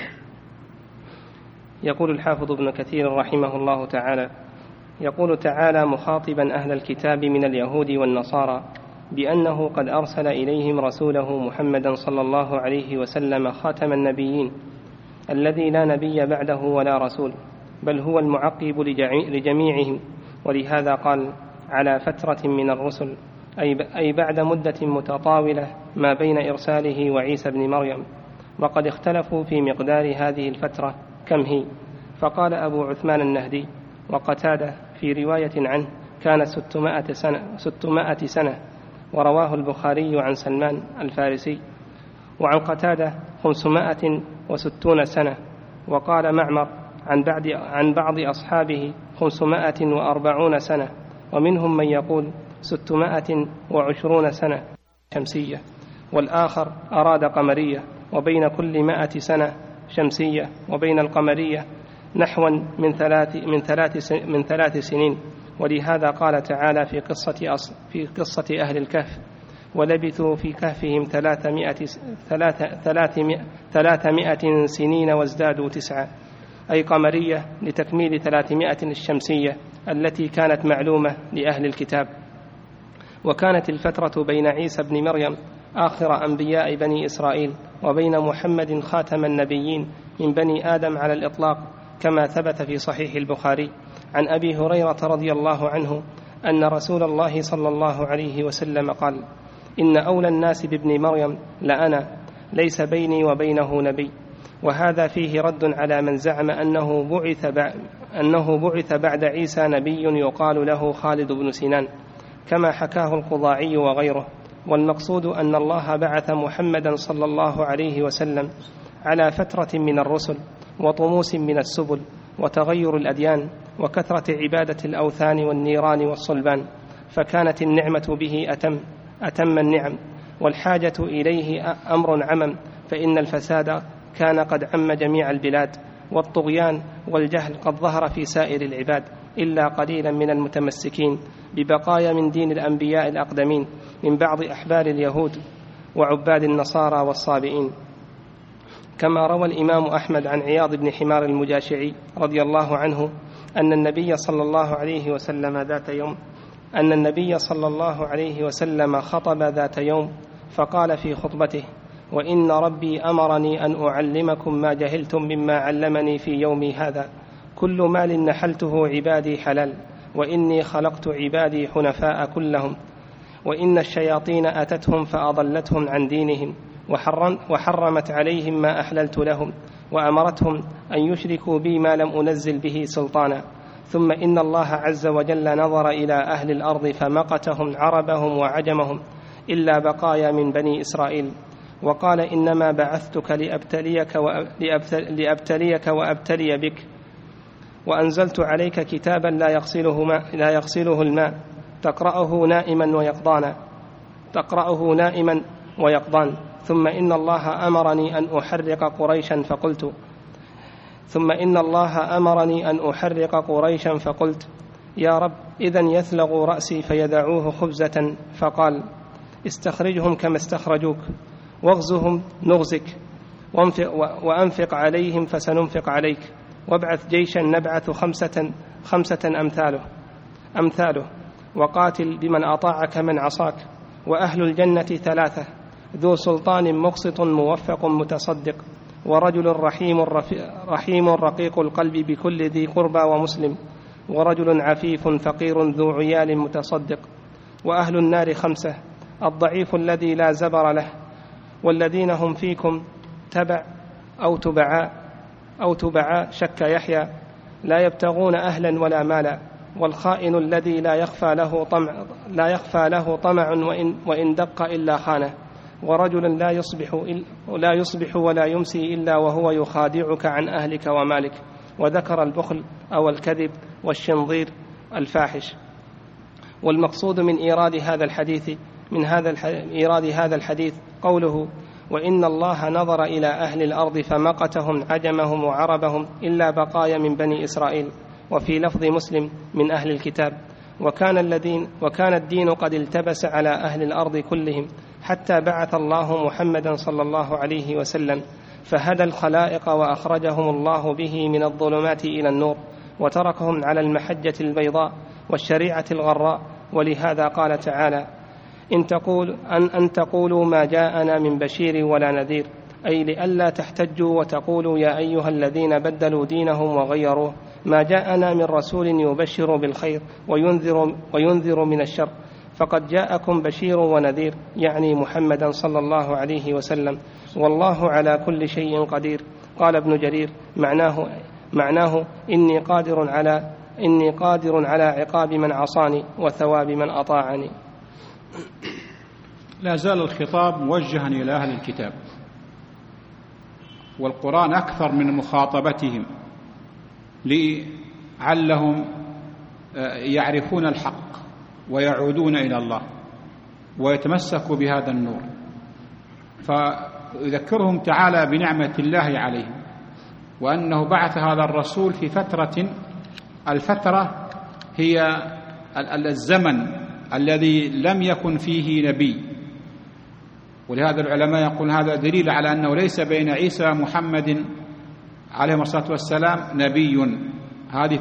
يقول الحافظ ابن كثير رحمه الله تعالى: يقول تعالى مخاطبا أهل الكتاب من اليهود والنصارى بأنه قد أرسل إليهم رسوله محمدا صلى الله عليه وسلم خاتم النبيين الذي لا نبي بعده ولا رسول، بل هو المعقب لجميعهم، ولهذا قال على فترة من الرسل، أي بعد مدة متطاولة ما بين إرساله وعيسى بن مريم. وقد اختلفوا في مقدار هذه الفترة كم هي، فقال أبو عثمان النهدي وقتادة في رواية عنه كان 600 سنة، ورواه البخاري عن سلمان الفارسي، وعن قتادة 560 سنة، وقال معمر عن بعض أصحابه 540 سنة، ومنهم من يقول 620 سنة شمسية، والآخر أراد قمرية، وبين كل 100 سنة شمسية وبين القمرية نحو من 3 سنين. ولهذا قال تعالى في قصة أهل الكهف: ولبثوا في كهفهم 300 سنين وازدادوا 9، أي قمرية لتكميل 300 الشمسية التي كانت معلومة لأهل الكتاب. وكانت الفترة بين عيسى بن مريم آخر أنبياء بني إسرائيل وبين محمد خاتم النبيين من بني آدم على الإطلاق، كما ثبت في صحيح البخاري عن أبي هريرة رضي الله عنه أن رسول الله صلى الله عليه وسلم قال: إن أولى الناس بابن مريم لأنا، ليس بيني وبينه نبي. وهذا فيه رد على من زعم أنه بعث بعد عيسى نبي يقال له خالد بن سنان، كما حكاه القضاعي وغيره. والمقصود أن الله بعث محمدا صلى الله عليه وسلم على فترة من الرسل وطموس من السبل وتغير الأديان وكثرة عبادة الأوثان والنيران والصلبان، فكانت النعمة به أتم النعم، والحاجة إليه أمر عمم، فإن الفساد كان قد عم جميع البلاد، والطغيان والجهل قد ظهر في سائر العباد، إلا قليلا من المتمسكين ببقايا من دين الأنبياء الأقدمين من بعض أحبار اليهود وعباد النصارى والصابئين. كما روى الإمام أحمد عن عياض بن حمار المجاشعي رضي الله عنه أن النبي صلى الله عليه وسلم خطب ذات يوم فقال في خطبته: وإن ربي أمرني أن أعلمكم ما جهلتم مما علمني في يومي هذا، كل مال نحلته عبادي حلال، وإني خلقت عبادي حنفاء كلهم، وإن الشياطين أتتهم فأضلتهم عن دينهم، وحرمت عليهم ما أحللت لهم، وأمرتهم أن يشركوا بي ما لم أنزل به سلطانا. ثم إن الله عز وجل نظر إلى أهل الأرض فمقتهم عربهم وعجمهم إلا بقايا من بني إسرائيل، وقال: إنما بعثتك لأبتليك وأبتلي بك، وأنزلت عليك كتابا لا يغسله الماء، تقرأه نائما ويقظان. ثم إن الله أمرني أن أحرق قريشا فقلت: يا رب، إذن يثلغ رأسي فيدعوه خبزة. فقال: استخرجهم كما استخرجوك، واغزهم نغزك، وأنفق عليهم فسننفق عليك، وابعث جيشا نبعث 5 أمثاله، وقاتل بمن أطاعك من عصاك. وأهل الجنة 3: ذو سلطان مقسط موفق متصدق، ورجل رحيم رقيق القلب بكل ذي قربى ومسلم، ورجل عفيف فقير ذو عيال متصدق. وأهل النار 5: الضعيف الذي لا زبر له، والذين هم فيكم تبع أو تبعاء شك يحيى، لا يبتغون أهلا ولا مالا، والخائن الذي لا يخفى له طمع وإن دق إلا خانه، ورجل لا يصبح ولا يمسي إلا وهو يخادعك عن أهلك ومالك. وذكر البخل أو الكذب والشنظير الفاحش. والمقصود من إيراد هذا الحديث قوله: وإن الله نظر إلى أهل الأرض فمقتهم عجمهم وعربهم إلا بقايا من بني إسرائيل. وفي لفظ مسلم: من أهل الكتاب. وكان الدين قد التبس على أهل الأرض كلهم حتى بعث الله محمدا صلى الله عليه وسلم فهدى الخلائق وأخرجهم الله به من الظلمات إلى النور وتركهم على المحجة البيضاء والشريعة الغراء. ولهذا قال تعالى: أن تقولوا ما جاءنا من بشير ولا نذير، أي لئلا تحتجوا وتقولوا يا أيها الذين بدلوا دينهم وغيروه ما جاءنا من رسول يبشر بالخير وينذر من الشر، فقد جاءكم بشير ونذير، يعني محمدا صلى الله عليه وسلم، والله على كل شيء قدير. قال ابن جرير: معناه إني قادر على عقاب من عصاني وثواب من أطاعني. لا زال الخطاب موجها إلى أهل الكتاب، والقرآن أكثر من مخاطبتهم لعلهم يعرفون الحق ويعودون إلى الله ويتمسكوا بهذا النور، فيذكرهم تعالى بنعمة الله عليهم وأنه بعث هذا الرسول في الفترة هي الزمن الذي لم يكن فيه نبي. ولهذا العلماء يقول هذا دليل على أنه ليس بين عيسى محمد عليه الصلاة والسلام نبي. هذه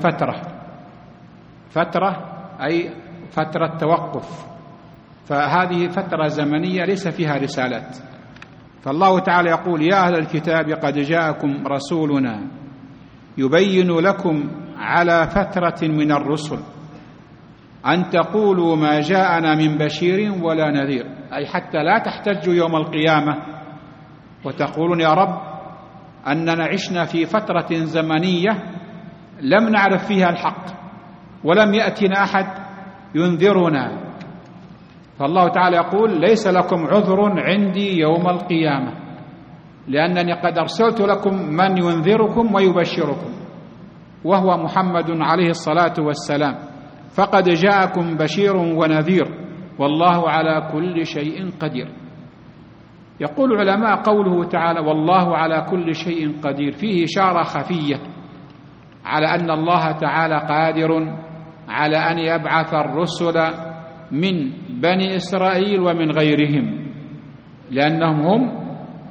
فترة أي فترة توقف، فهذه فترة زمنية ليس فيها رسالات. فالله تعالى يقول: يا أهل الكتاب قد جاءكم رسولنا يبين لكم على فترة من الرسل أن تقولوا ما جاءنا من بشير ولا نذير، أي حتى لا تحتجوا يوم القيامة وتقولون يا رب أننا عشنا في فترة زمنية لم نعرف فيها الحق ولم يأتنا أحد ينذرنا. فالله تعالى يقول: ليس لكم عذر عندي يوم القيامة، لأنني قد أرسلت لكم من ينذركم ويبشركم وهو محمد عليه الصلاة والسلام، فقد جاءكم بشير ونذير والله على كل شيء قدير. يقول العلماء قوله تعالى والله على كل شيء قدير فيه إشارة خفية على أن الله تعالى قادر على أن يبعث الرسل من بني إسرائيل ومن غيرهم، لأنهم هم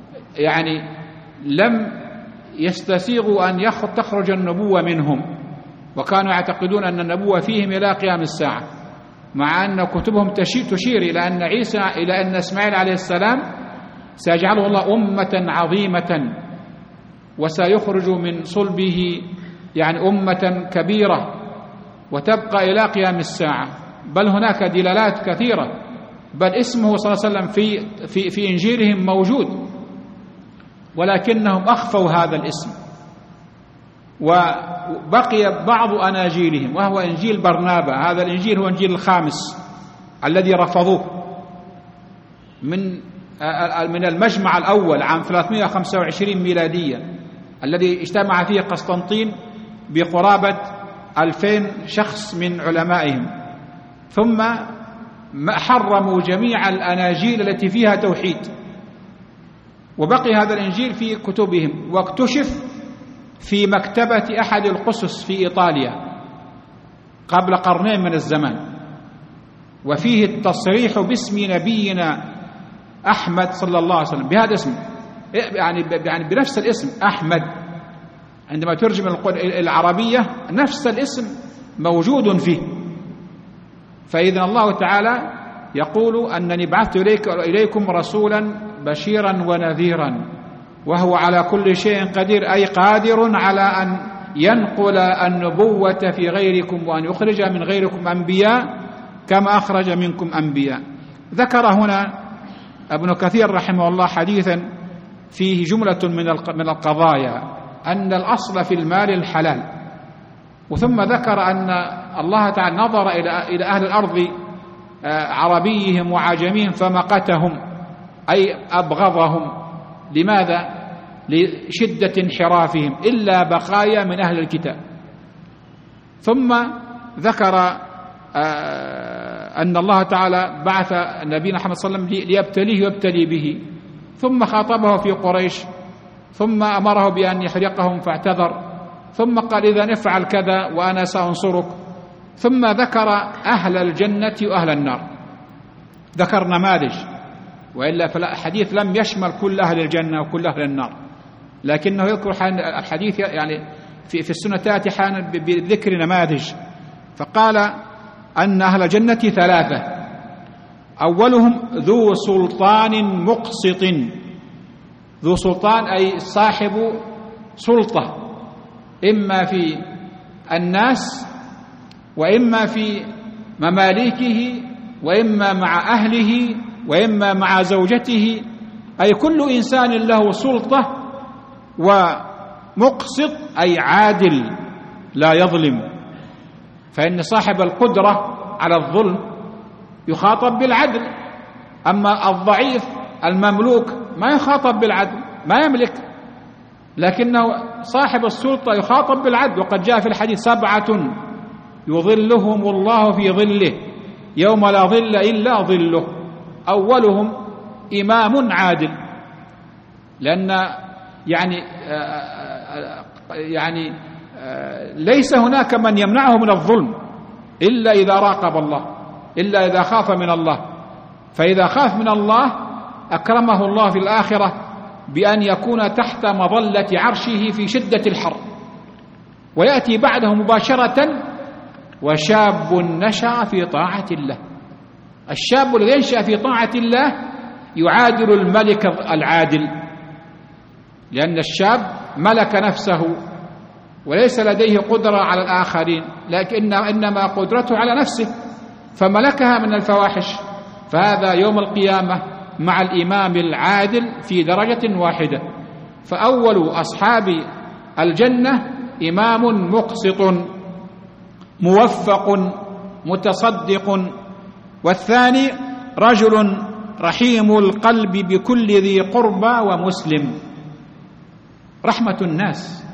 لم يستسيغوا أن تخرج النبوة منهم، وكانوا يعتقدون أن النبوة فيهم إلى قيام الساعة، مع أن كتبهم تشير إلى أن إسماعيل عليه السلام سيجعله الله أمة عظيمة وسيخرج من صلبه أمة كبيرة وتبقى إلى قيام الساعة. بل هناك دلالات كثيرة، بل اسمه صلى الله عليه وسلم في إنجيلهم موجود، ولكنهم أخفوا هذا الاسم، وبقي بعض أناجيلهم وهو إنجيل برنابا. هذا الإنجيل هو إنجيل الخامس الذي رفضوه من المجمع الأول عام 325 ميلادية الذي اجتمع فيه قسطنطين بقرابة 2000 شخص من علمائهم، ثم حرموا جميع الأناجيل التي فيها توحيد، وبقي هذا الإنجيل في كتبهم، واكتشف في مكتبة أحد القسس في إيطاليا قبل قرنين من الزمان، وفيه التصريح باسم نبينا أحمد صلى الله عليه وسلم بهذا الاسم، بنفس الاسم أحمد. عندما ترجم العربية نفس الاسم موجود فيه. فإذا الله تعالى يقول أنني بعثت إليكم رسولا بشيرا ونذيرا وهو على كل شيء قدير، أي قادر على أن ينقل النبوة في غيركم وأن يخرج من غيركم أنبياء كما أخرج منكم أنبياء. ذكر هنا ابن كثير رحمه الله حديثا فيه جملة من القضايا أن الأصل في المال الحلال، وثم ذكر أن الله تعالى نظر إلى أهل الأرض عربيهم وعجميهم فمقتهم، أي أبغضهم. لماذا؟ لشدة انحرافهم، إلا بقايا من أهل الكتاب. ثم ذكر أن الله تعالى بعث نبينا محمد صلى الله عليه وسلم ليبتليه ويبتلي به، ثم خاطبه في قريش، ثم أمره بأن يحرقهم فاعتذر، ثم قال إذا افعل كذا وأنا سأنصرك، ثم ذكر أهل الجنة وأهل النار، ذكر نماذج، وإلا فالحديث لم يشمل كل أهل الجنة وكل أهل النار، لكنه يذكر الحديث يعني في السنة تأتي حانا بذكر نماذج. فقال أن أهل الجنة ثلاثة: أولهم ذو سلطان مقسط. ذو سلطان أي صاحب سلطة، إما في الناس وإما في مماليكه وإما مع أهله وإما مع زوجته، أي كل إنسان له سلطة. ومقسط أي عادل لا يظلم، فإن صاحب القدرة على الظلم يخاطب بالعدل، أما الضعيف المملوك ما يخاطب بالعدل، ما يملك، لكنه صاحب السلطة يخاطب بالعدل. وقد جاء في الحديث: 7 يظلهم الله في ظله يوم لا ظل إلا ظله. أولهم إمام عادل، لأن يعني ليس هناك من يمنعه من الظلم إلا إذا راقب الله، إلا إذا خاف من الله. فإذا خاف من الله أكرمه الله في الآخرة بأن يكون تحت مظلة عرشه في شدة الحر. ويأتي بعده مباشرة: وشاب نشأ في طاعة الله. الشاب الذي ينشأ في طاعة الله يعادل الملك العادل، لأن الشاب ملك نفسه وليس لديه قدرة على الآخرين، لكن إنما قدرته على نفسه، فملكها من الفواحش. فهذا يوم القيامة مع الإمام العادل في درجة واحدة. فأول أصحاب الجنة إمام مقسط موفق متصدق، والثاني رجل رحيم القلب بكل ذي قربى ومسلم. رحمة الناس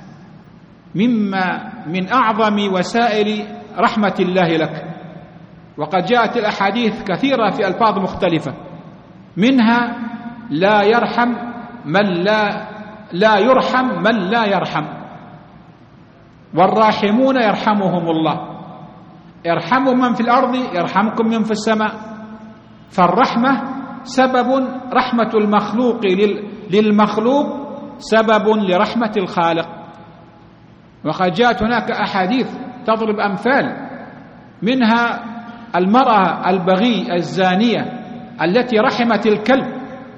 من أعظم وسائل رحمة الله لك، وقد جاءت الأحاديث كثيرة في ألفاظ مختلفة، منها: لا يرحم من لا يرحم من لا يرحم، والراحمون يرحمهم الله. ارحموا من في الأرض يرحمكم من في السماء. فالرحمة سبب، رحمة المخلوق للمخلوق سبب لرحمة الخالق. وقد جاءت هناك أحاديث تضرب أمثال، منها المرأة البغي الزانية التي رحمت الكلب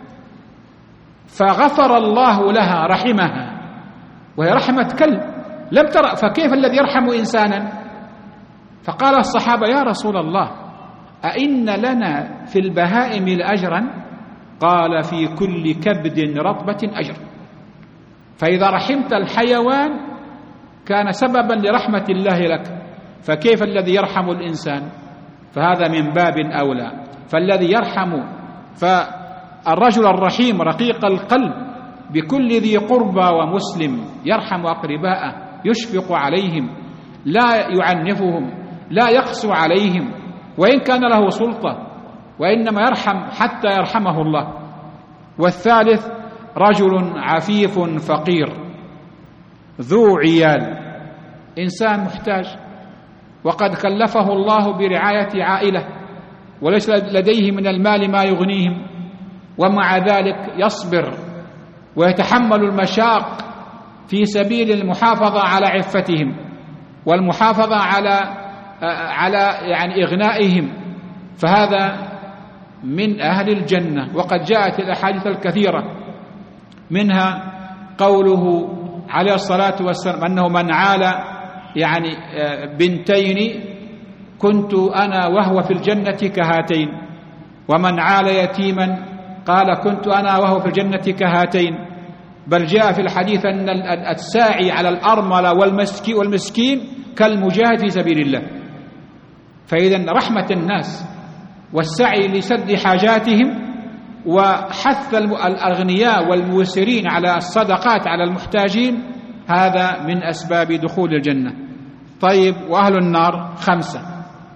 فغفر الله لها، رحمها وهي رحمت كلب لم ترى، فكيف الذي يرحم إنسانا؟ فقال الصحابة: يا رسول الله، أئن لنا في البهائم لأجرا؟ قال: في كل كبد رطبة أجر. فإذا رحمت الحيوان كان سببا لرحمة الله لك، فكيف الذي يرحم الإنسان؟ فهذا من باب أولى. فالذي يرحم، فالرجل الرحيم رقيق القلب بكل ذي قربى ومسلم يرحم أقرباءه، يشفق عليهم، لا يعنفهم، لا يقسو عليهم وإن كان له سلطة، وإنما يرحم حتى يرحمه الله. والثالث رجل عفيف فقير ذو عيال، إنسان محتاج وقد كلفه الله برعاية عائلة وليس لديه من المال ما يغنيهم، ومع ذلك يصبر ويتحمل المشاق في سبيل المحافظة على عفتهم والمحافظة على يعني إغنائهم، فهذا من أهل الجنة. وقد جاءت الأحاديث الكثيرة، منها قوله عليه الصلاة والسلام أنه من عال يعني بنتين كنت أنا وهو في الجنة كهاتين، ومن عال يتيما قال كنت أنا وهو في الجنة كهاتين. بل جاء في الحديث أن الساعي على الأرملة والمسكين كالمجاهد في سبيل الله. فإذا رحمة الناس والسعي لسد حاجاتهم وحث الأغنياء والموسرين على الصدقات على المحتاجين، هذا من أسباب دخول الجنة. طيب، وأهل النار 5: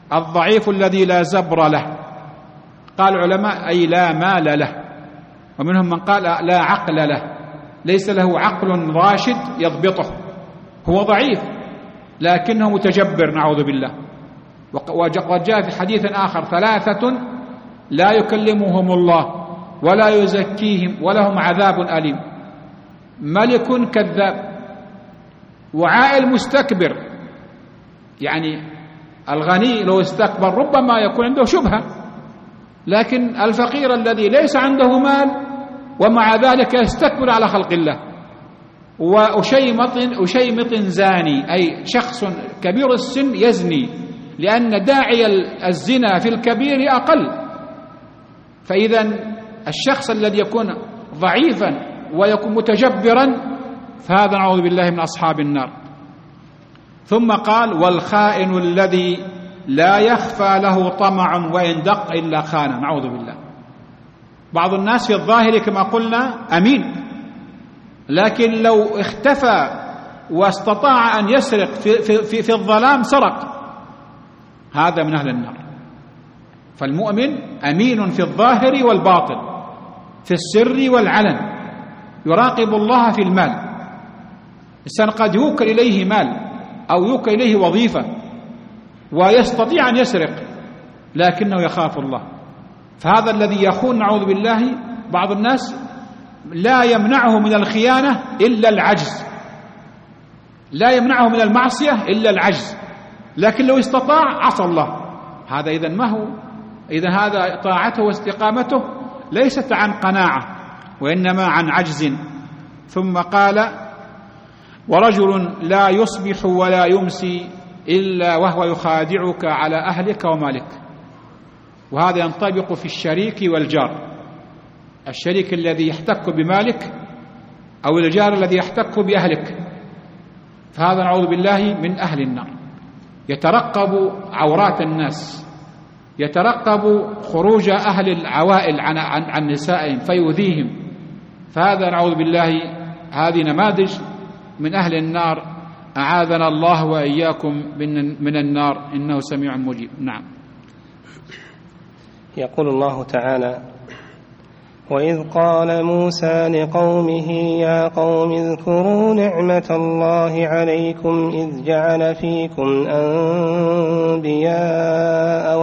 الضعيف الذي لا زبر له. قال العلماء أي لا مال له، ومنهم من قال لا عقل له، ليس له عقل راشد يضبطه، هو ضعيف لكنه متجبر نعوذ بالله. وقد جاء في حديث آخر: 3 لا يكلمهم الله ولا يزكيهم ولهم عذاب أليم: ملك كذاب، وعائل مستكبر. يعني الغني لو استكبر ربما يكون عنده شبهة، لكن الفقير الذي ليس عنده مال ومع ذلك يستكبر على خلق الله. وأشيمط زاني، أي شخص كبير السن يزني، لأن داعي الزنا في الكبير أقل. فإذا الشخص الذي يكون ضعيفا ويكون متجبرا فهذا نعوذ بالله من أصحاب النار. ثم قال: والخائن الذي لا يخفى له طمع وإن دق إلا خان، نعوذ بالله. بعض الناس في الظاهر كما قلنا أمين، لكن لو اختفى واستطاع أن يسرق في الظلام سرق، هذا من أهل النار. فالمؤمن أمين في الظاهر والباطن، في السر والعلن، يراقب الله في المال. الإنسان قد يوكل إليه مال أو يوكل إليه وظيفة ويستطيع أن يسرق لكنه يخاف الله، فهذا الذي يخون نعوذ بالله. بعض الناس لا يمنعه من الخيانة إلا العجز، لا يمنعه من المعصية إلا العجز، لكن لو استطاع عصى الله. هذا إذن ما هو؟ إذن هذا طاعته واستقامته ليست عن قناعة وإنما عن عجز. ثم قال: ورجل لا يصبح ولا يمسي إلا وهو يخادعك على أهلك ومالك. وهذا ينطبق في الشريك والجار، الشريك الذي يحتك بمالك أو الجار الذي يحتك بأهلك، فهذا نعوذ بالله من أهل النار. يترقب عورات الناس، يترقب خروج أهل العوائل عن نسائهم فيؤذيهم، فهذا نعوذ بالله. هذه نماذج من أهل النار، أعاذنا الله وإياكم من النار، إنه سميع مجيب. نعم. يقول الله تعالى: وإذ قال موسى لقومه يا قوم اذكروا نعمة الله عليكم إذ جعل فيكم أنبياء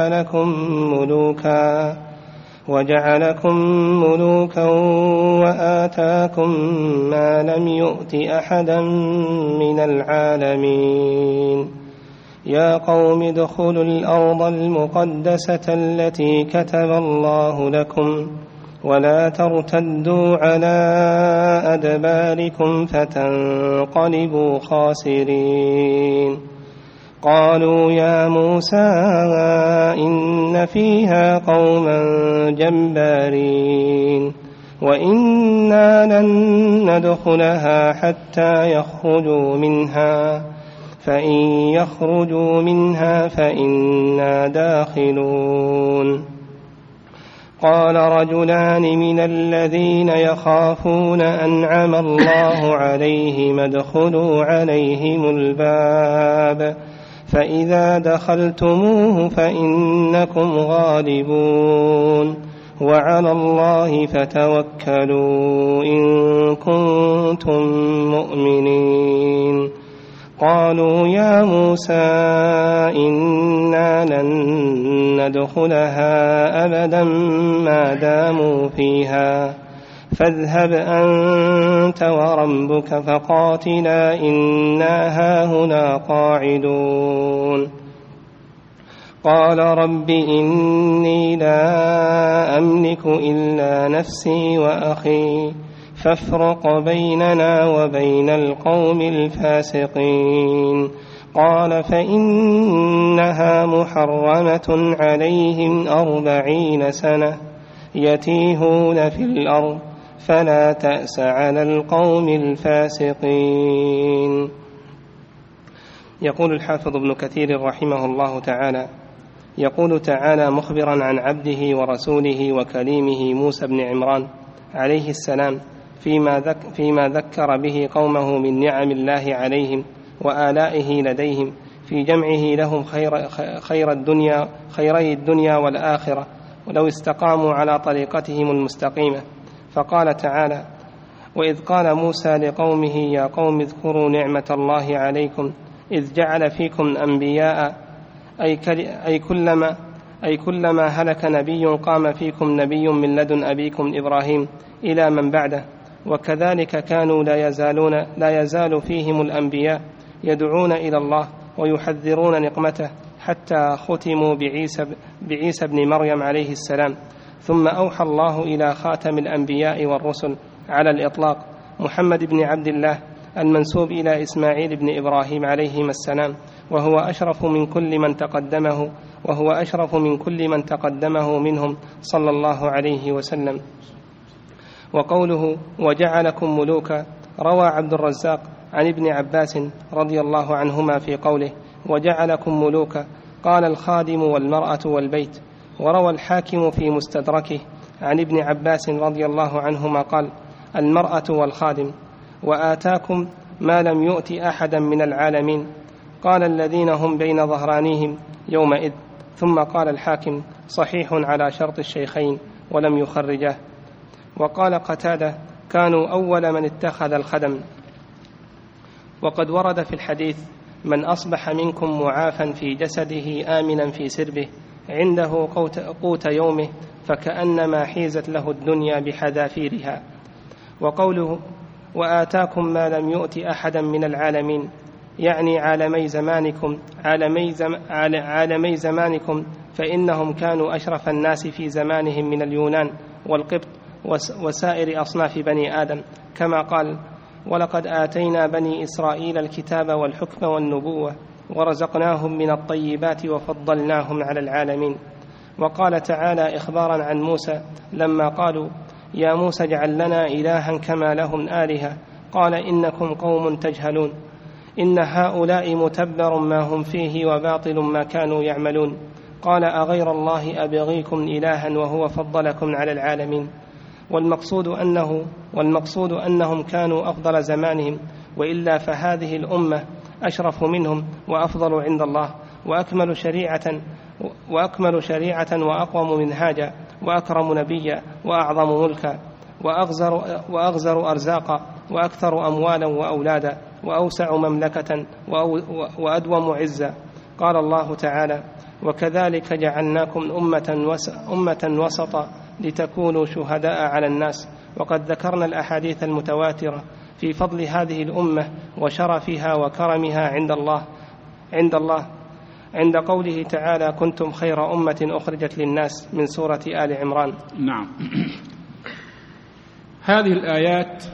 وجعلكم ملوكا وآتاكم ما لم يؤت أحدا من العالمين. يا قوم ادخلوا الأرض المقدسة التي كتب الله لكم ولا ترتدوا على أدباركم فتنقلبوا خاسرين. قالوا يا موسى إن فيها قوما جبارين وإنا لن ندخلها حتى يخرجوا منها فإن يخرجوا منها فإنا داخلون. قال رجلان من الذين يخافون أنعم الله عليهم ادخلوا عليهم الباب فإذا دخلتموه فإنكم غالبون وعلى الله فتوكلوا إن كنتم مؤمنين. قالوا يا موسى إنا لن ندخلها أبدا ما داموا فيها فاذهب أنت وربك فقاتلا إنا هاهنا قاعدون. قال رب إني لا أملك إلا نفسي وأخي فافرق بيننا وبين القوم الفاسقين. قال فإنها محرمة عليهم 40 سنة يتيهون في الأرض فلا تأس على القوم الفاسقين. يقول الحافظ ابن كثير رحمه الله تعالى: يقول تعالى مخبرا عن عبده ورسوله وكليمه موسى بن عمران عليه السلام فيما ذكر به قومه من نعم الله عليهم وآلائه لديهم في جمعه لهم خيري الدنيا والآخرة ولو استقاموا على طريقتهم المستقيمة. فقال تعالى: وإذ قال موسى لقومه يا قوم اذكروا نعمة الله عليكم إذ جعل فيكم أنبياء، أي كلما هلك نبي قام فيكم نبي من لدن أبيكم إبراهيم إلى من بعده. وكذلك كانوا لا يزال فيهم الأنبياء يدعون إلى الله ويحذرون نقمته حتى ختموا بعيسى بن مريم عليه السلام. ثم أوحى الله إلى خاتم الأنبياء والرسل على الإطلاق محمد بن عبد الله المنسوب إلى إسماعيل بن إبراهيم عليهما السلام، وهو أشرف من كل من تقدمه منهم صلى الله عليه وسلم. وقوله وجعلكم ملوكا، روى عبد الرزاق عن ابن عباس رضي الله عنهما في قوله وجعلكم ملوكا قال الخادم والمرأة والبيت. وروى الحاكم في مستدركه عن ابن عباس رضي الله عنهما قال المرأة والخادم. وآتاكم ما لم يؤت أحدا من العالمين، قال الذين هم بين ظهرانيهم يومئذ. ثم قال الحاكم صحيح على شرط الشيخين ولم يخرجه. وقال قتادة كانوا أول من اتخذ الخدم. وقد ورد في الحديث من أصبح منكم معافا في جسده آمنا في سربه عنده قوت يومه فكأنما حيزت له الدنيا بحذافيرها. وقوله وآتاكم ما لم يؤت أحدا من العالمين يعني عالمي زمانكم، فإنهم كانوا أشرف الناس في زمانهم من اليونان والقبط وسائر أصناف بني آدم، كما قال ولقد آتينا بني إسرائيل الكتاب والحكم والنبوة ورزقناهم من الطيبات وفضلناهم على العالمين. وقال تعالى إخبارا عن موسى لما قالوا يا موسى اجعل لنا إلها كما لهم آلهة قال إنكم قوم تجهلون إن هؤلاء متبر ما هم فيه وباطل ما كانوا يعملون. قال أغير الله أبغيكم إلها وهو فضلكم على العالمين. والمقصود أنهم كانوا أفضل زمانهم، وإلا فهذه الأمة أشرف منهم وأفضل عند الله وأكمل شريعة وأقوم منهاجا وأكرم نبيا وأعظم ملكا وأغزر أرزاقا وأكثر أموالا وأولادا وأوسع مملكة وأدوم عزا. قال الله تعالى وكذلك جعلناكم أمة وسطا لتكونوا شهداء على الناس. وقد ذكرنا الأحاديث المتواترة في فضل هذه الأمة وشرفها وكرمها عند الله عند قوله تعالى كنتم خير أمة أخرجت للناس من سورة آل عمران. نعم. هذه الآيات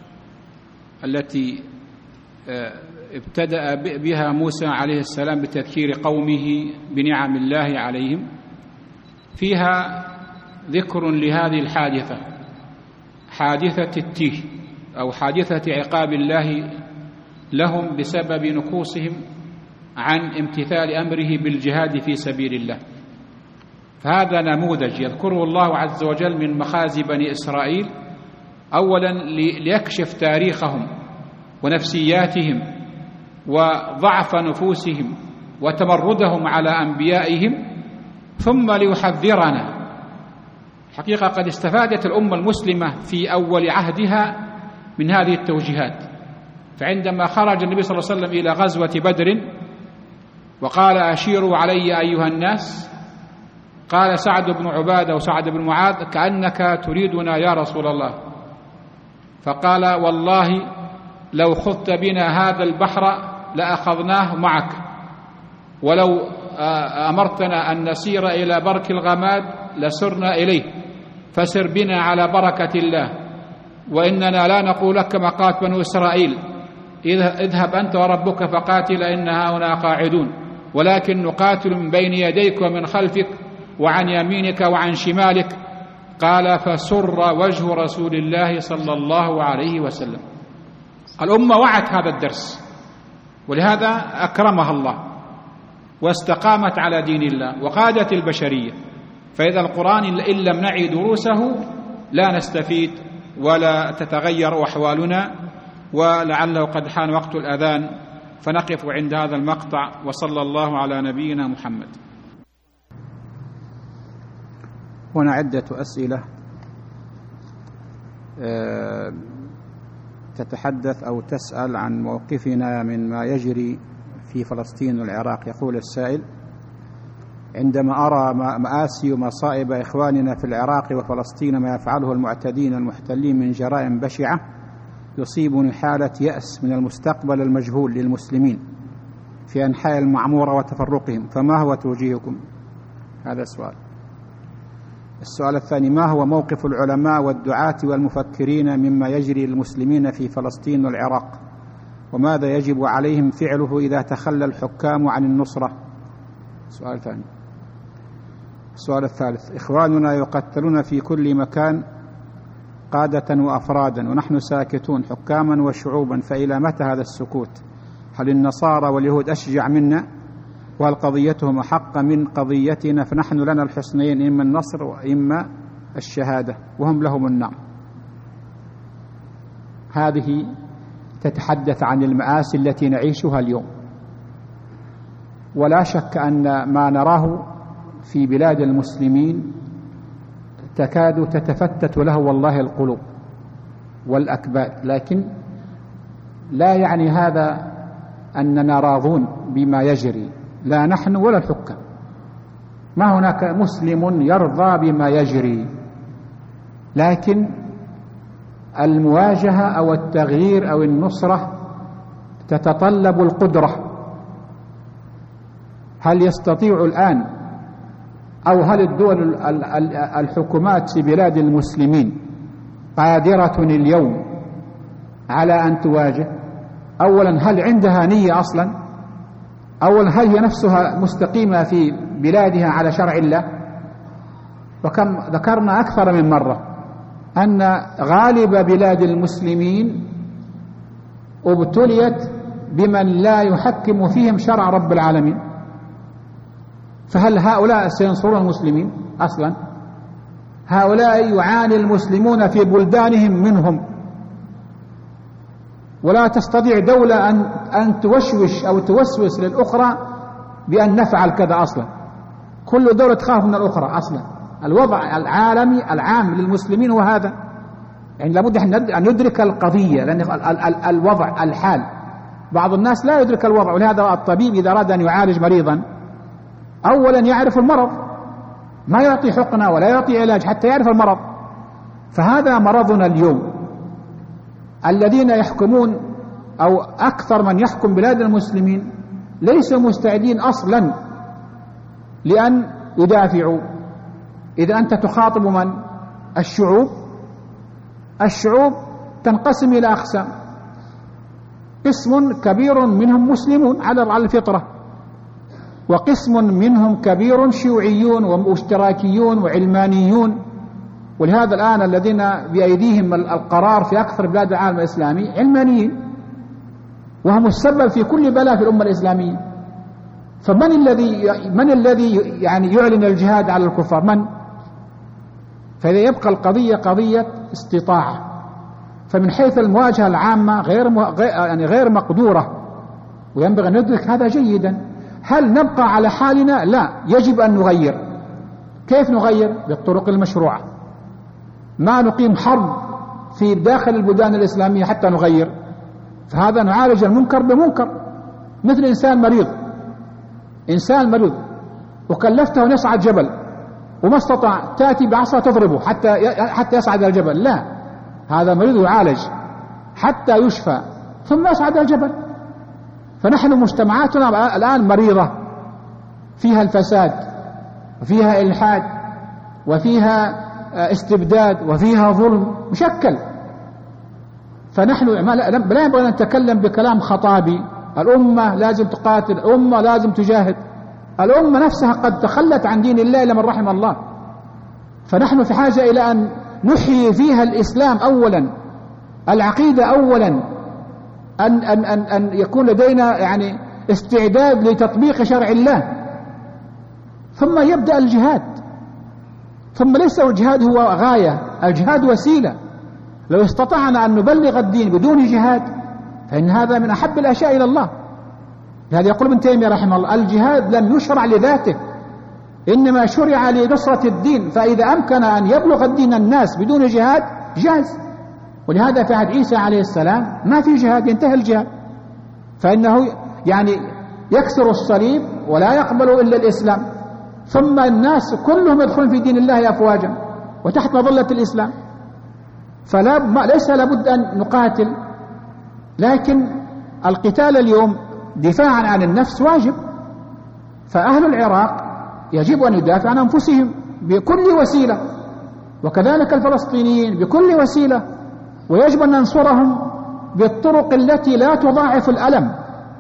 التي ابتدأ بها موسى عليه السلام بتذكير قومه بنعم الله عليهم فيها ذكر لهذه الحادثة، حادثة التيه أو حادثة عقاب الله لهم بسبب نكوصهم عن امتثال أمره بالجهاد في سبيل الله. فهذا نموذج يذكره الله عز وجل من مخازي بني إسرائيل، أولا ليكشف تاريخهم ونفسياتهم وضعف نفوسهم وتمردهم على أنبيائهم، ثم ليحذرنا. حقيقة قد استفادت الأمة المسلمة في أول عهدها من هذه التوجيهات. فعندما خرج النبي صلى الله عليه وسلم إلى غزوة بدر وقال أشيروا علي أيها الناس، قال سعد بن عبادة وسعد بن معاذ كأنك تريدنا يا رسول الله. فقال والله لو خضت بنا هذا البحر لأخذناه معك، ولو أمرتنا أن نسير إلى برك الغماد لسرنا إليه، فسر بنا على بركة الله، وإننا لا نقول لك كما قالت بنو إسرائيل اذهب أنت وربك فقاتل إن هؤلاء قاعدون، ولكن نقاتل من بين يديك ومن خلفك وعن يمينك وعن شمالك. قال فسر وجه رسول الله صلى الله عليه وسلم. الأمة وعت هذا الدرس، ولهذا أكرمها الله واستقامت على دين الله وقادت البشرية. فإذا القرآن إن لم نعي دروسه لا نستفيد ولا تتغير أحوالنا. ولعله قد حان وقت الأذان، فنقف عند هذا المقطع، وصلى الله على نبينا محمد. هنا عدة أسئلة تتحدث أو تسأل عن موقفنا من ما يجري في فلسطين والعراق. يقول السائل: عندما أرى مآسي ومصائب إخواننا في العراق وفلسطين ما يفعله المعتدين المحتلين من جرائم بشعة يصيبني حالة يأس من المستقبل المجهول للمسلمين في أنحاء المعمورة وتفرقهم، فما هو توجيهكم؟ هذا السؤال. السؤال الثاني: ما هو موقف العلماء والدعاة والمفكرين مما يجري للمسلمين في فلسطين والعراق، وماذا يجب عليهم فعله إذا تخلى الحكام عن النصرة؟ سؤال ثاني. السؤال الثالث: إخواننا يقتلون في كل مكان قادة وأفرادا ونحن ساكتون حكاما وشعوبا، فإلى متى هذا السكوت؟ هل النصارى واليهود أشجع منا؟ وهل قضيتهم أحق من قضيتنا؟ فنحن لنا الحسنين، إما النصر وإما الشهادة، وهم لهم النار. هذه تتحدث عن المآسي التي نعيشها اليوم، ولا شك أن ما نراه في بلاد المسلمين تكاد تتفتت له والله القلوب والأكباد، لكن لا يعني هذا أننا راضون بما يجري، لا نحن ولا الحكام. ما هناك مسلم يرضى بما يجري، لكن المواجهة أو التغيير أو النصرة تتطلب القدرة. هل يستطيع الآن أو هل الدول الحكومات في بلاد المسلمين قادرة اليوم على أن تواجه؟ أولا، هل عندها نية أصلا؟ أولا، هل هي نفسها مستقيمة في بلادها على شرع الله؟ وكم ذكرنا أكثر من مرة أن غالب بلاد المسلمين ابتليت بمن لا يحكم فيهم شرع رب العالمين، فهل هؤلاء سينصرون المسلمين أصلا؟ هؤلاء يعاني المسلمون في بلدانهم منهم، ولا تستطيع دولة أن توشوش أو توسوس للأخرى بأن نفعل كذا أصلا. كل دولة تخاف من الأخرى أصلا. الوضع العالمي العام للمسلمين هو هذا. يعني لابد أن ندرك القضية، لأن الوضع الحال بعض الناس لا يدرك الوضع، ولهذا الطبيب إذا أراد أن يعالج مريضا أولا يعرف المرض، ما يعطي حقنة ولا يعطي علاج حتى يعرف المرض. فهذا مرضنا اليوم. الذين يحكمون أو أكثر من يحكم بلاد المسلمين ليسوا مستعدين أصلا لأن يدافعوا. إذا أنت تخاطب من؟ الشعوب تنقسم إلى أقسام، قسم كبير منهم مسلمون على الفطرة، وقسم منهم كبير شيوعيون واشتراكيون وعلمانيون. ولهذا الآن الذين بأيديهم القرار في أكثر بلاد العالم الإسلامي علمانيين، وهم السبب في كل بلاء في الأمة الإسلامية. فمن الذي يعني يعلن الجهاد على الكفار؟ من؟ فإذا يبقى القضية قضية استطاعة. فمن حيث المواجهة العامة غير مقدورة، وينبغي أن ندرك هذا جيدا. هل نبقى على حالنا؟ لا، يجب أن نغير. كيف نغير؟ بالطرق المشروعة. ما نقيم حرب في داخل البلدان الإسلامية حتى نغير، فهذا نعالج المنكر بمنكر. مثل إنسان مريض وكلفته أن يصعد جبل وما استطاع، تأتي بعصا تضربه حتى يصعد الجبل. لا، هذا مريض يعالج حتى يشفى ثم يصعد الجبل. فنحن مجتمعاتنا الآن مريضة، فيها الفساد وفيها إلحاد وفيها استبداد وفيها ظلم مشكل. فنحن لا ينبغي أن نتكلم بكلام خطابي. الأمة لازم تقاتل، الأمة لازم تجاهد. الأمة نفسها قد تخلت عن دين الله إلا من رحم الله. فنحن في حاجة إلى أن نحيي فيها الإسلام أولا، العقيدة أولا، أن يكون لدينا يعني استعداد لتطبيق شرع الله، ثم يبدأ الجهاد. ثم ليس الجهاد هو غاية، الجهاد وسيلة. لو استطعنا أن نبلغ الدين بدون جهاد فإن هذا من أحب الأشياء إلى الله. لهذا يقول ابن تيمية رحمه الله: الجهاد لم يشرع لذاته، إنما شرع لنصرة الدين، فإذا أمكن أن يبلغ الدين الناس بدون جهاد جاز. ولهذا في عهد عيسى عليه السلام ما في جهاد، ينتهي الجهاد، فإنه يعني يكسر الصليب ولا يقبل إلا الإسلام، ثم الناس كلهم يدخلون في دين الله أفواجا وتحت مظلة الإسلام. ليس لابد أن نقاتل، لكن القتال اليوم دفاعا عن النفس واجب، فأهل العراق يجب أن يدافعوا عن أنفسهم بكل وسيلة، وكذلك الفلسطينيين بكل وسيلة، ويجب أن ننصرهم بالطرق التي لا تضاعف الألم.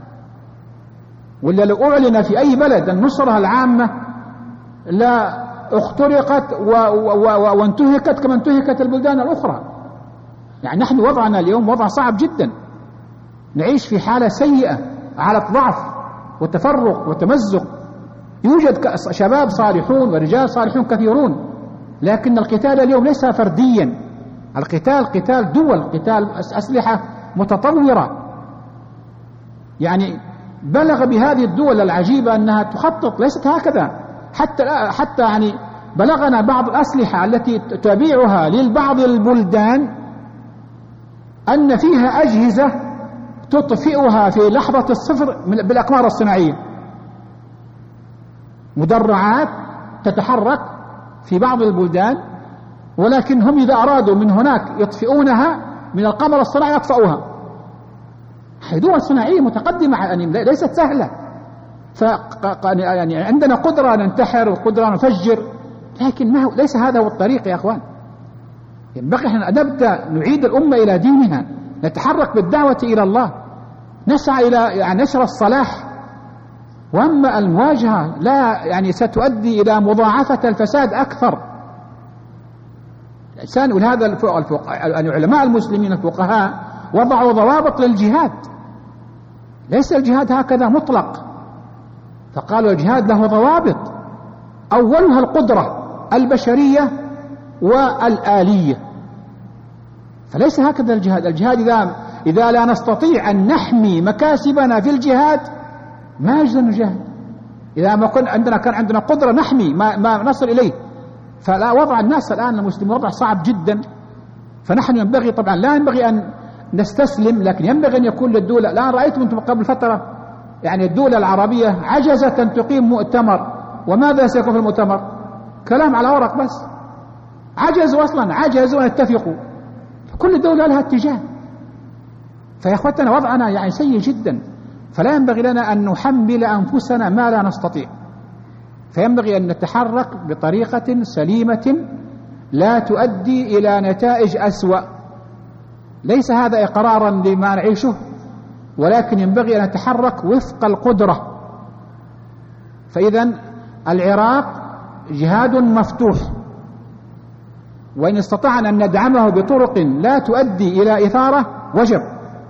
ولا لو أعلن في أي بلد النصرة العامة لا اخترقت وانتهكت كما انتهكت البلدان الأخرى. يعني نحن وضعنا اليوم وضع صعب جدا، نعيش في حالة سيئة، حالة ضعف وتفرق وتمزق. يوجد شباب صالحون ورجال صالحون كثيرون، لكن القتال اليوم ليس فرديا، القتال قتال دول، قتال أسلحة متطورة. يعني بلغ بهذه الدول العجيبة أنها تخطط، ليست هكذا، حتى يعني بلغنا بعض الأسلحة التي تبيعها للبعض البلدان أن فيها أجهزة تطفئها في لحظة الصفر بالأقمار الصناعية، مدرعات تتحرك في بعض البلدان، ولكن هم إذا أرادوا من هناك يطفئونها من القمر الصناعي يطفئوها. دول صناعية متقدمة، يعني ليست سهلة. يعني عندنا قدرة ننتحر وقدرة نفجر، لكن ليس هذا هو الطريق يا أخوان. ينبغي أن نبدأ نعيد الأمة إلى دينها، نتحرك بالدعوة إلى الله، نسعى إلى يعني نشر الصلاح. وأما المواجهة لا يعني ستؤدي إلى مضاعفة الفساد أكثر. الإنسان، ولهذا العلماء المسلمين الفقهاء وضعوا ضوابط للجهاد، ليس الجهاد هكذا مطلق، فقالوا الجهاد له ضوابط، أولها القدرة البشرية والآلية، فليس هكذا الجهاد. الجهاد إذا لا نستطيع أن نحمي مكاسبنا في الجهاد ما يجوز أن نجاهد. إذا ما كان عندنا قدرة نحمي ما نصل إليه. فلا، وضع الناس الآن المسلمين وضع صعب جدا، فنحن ينبغي طبعا لا ينبغي أن نستسلم، لكن ينبغي أن يكون للدولة. الآن رأيتم أنتم قبل فترة يعني الدولة العربية عجزت أن تقيم مؤتمر، وماذا سيكون في المؤتمر؟ كلام على ورق بس. عجزوا أن يتفقوا. كل دولة لها اتجاه. فيا أخوتنا وضعنا يعني سيء جدا، فلا ينبغي لنا أن نحمل أنفسنا ما لا نستطيع، فينبغي أن نتحرك بطريقة سليمة لا تؤدي إلى نتائج أسوأ. ليس هذا إقرارا لما نعيشه، ولكن ينبغي أن نتحرك وفق القدرة. فإذا العراق جهاد مفتوح، وإن استطعنا أن ندعمه بطرق لا تؤدي إلى إثارة وجب،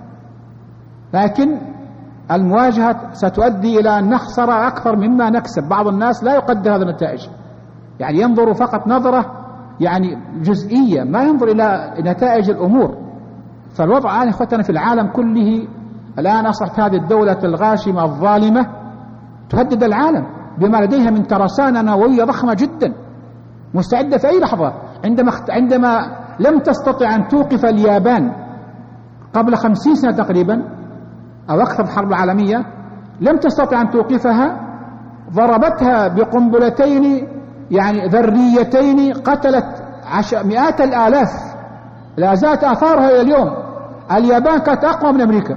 لكن المواجهة ستؤدي إلى أن نخسر أكثر مما نكسب. بعض الناس لا يقدر هذه النتائج، يعني ينظر فقط نظرة يعني جزئية، ما ينظر إلى نتائج الأمور. فالوضع الآن إخوتنا في العالم كله الآن أصبحت هذه الدولة الغاشمة الظالمة تهدد العالم بما لديها من ترسانة نووية ضخمة جدا، مستعدة في أي لحظة. عندما لم تستطع أن توقف اليابان قبل 50 سنة تقريبا أو أكثر في الحرب العالمية، لم تستطع أن توقفها، ضربتها بقنبلتين يعني ذريتين قتلت مئات الآلاف، لا زالت آثارها إلى اليوم. اليابان كانت أقوى من أمريكا،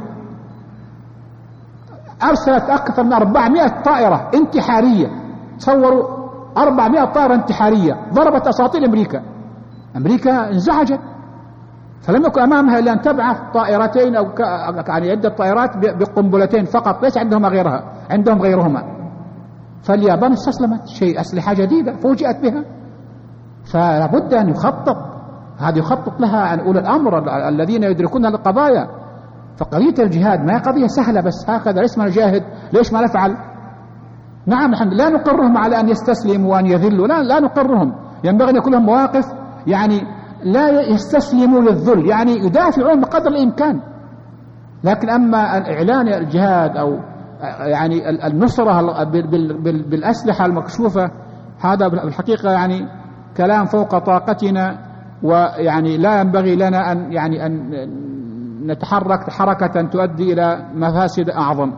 أرسلت أكثر من 400 طائرة انتحارية. تصوروا 400 طائرة انتحارية ضربت أساطيل أمريكا انزعجت، فلم يكن أمامها إلا أن تبعث طائرتين أو يعني عدة طائرات بقنبلتين فقط، ليس عندهم غيرهما. فاليابان استسلمت، أسلحة جديدة فوجئت بها، فلا بد أن يخطط. هذه يخطط لها عن أولي الأمر الذين يدركون القضايا. فقضية الجهاد ما هي قضية سهلة بس هكذا اسمنا نجاهد ليش ما نفعل. نعم نحن لا نقرهم على أن يستسلموا وأن يذلوا، لا نقرهم، ينبغي أن يكون لهم مواقف يعني لا يستسلموا للذل، يعني يدافعون بقدر الإمكان. لكن أما إعلان الجهاد أو يعني النصرة بالأسلحة المكشوفة هذا بالحقيقة يعني كلام فوق طاقتنا، ويعني لا ينبغي لنا أن نتحرك حركة تؤدي إلى مفاسد أعظم.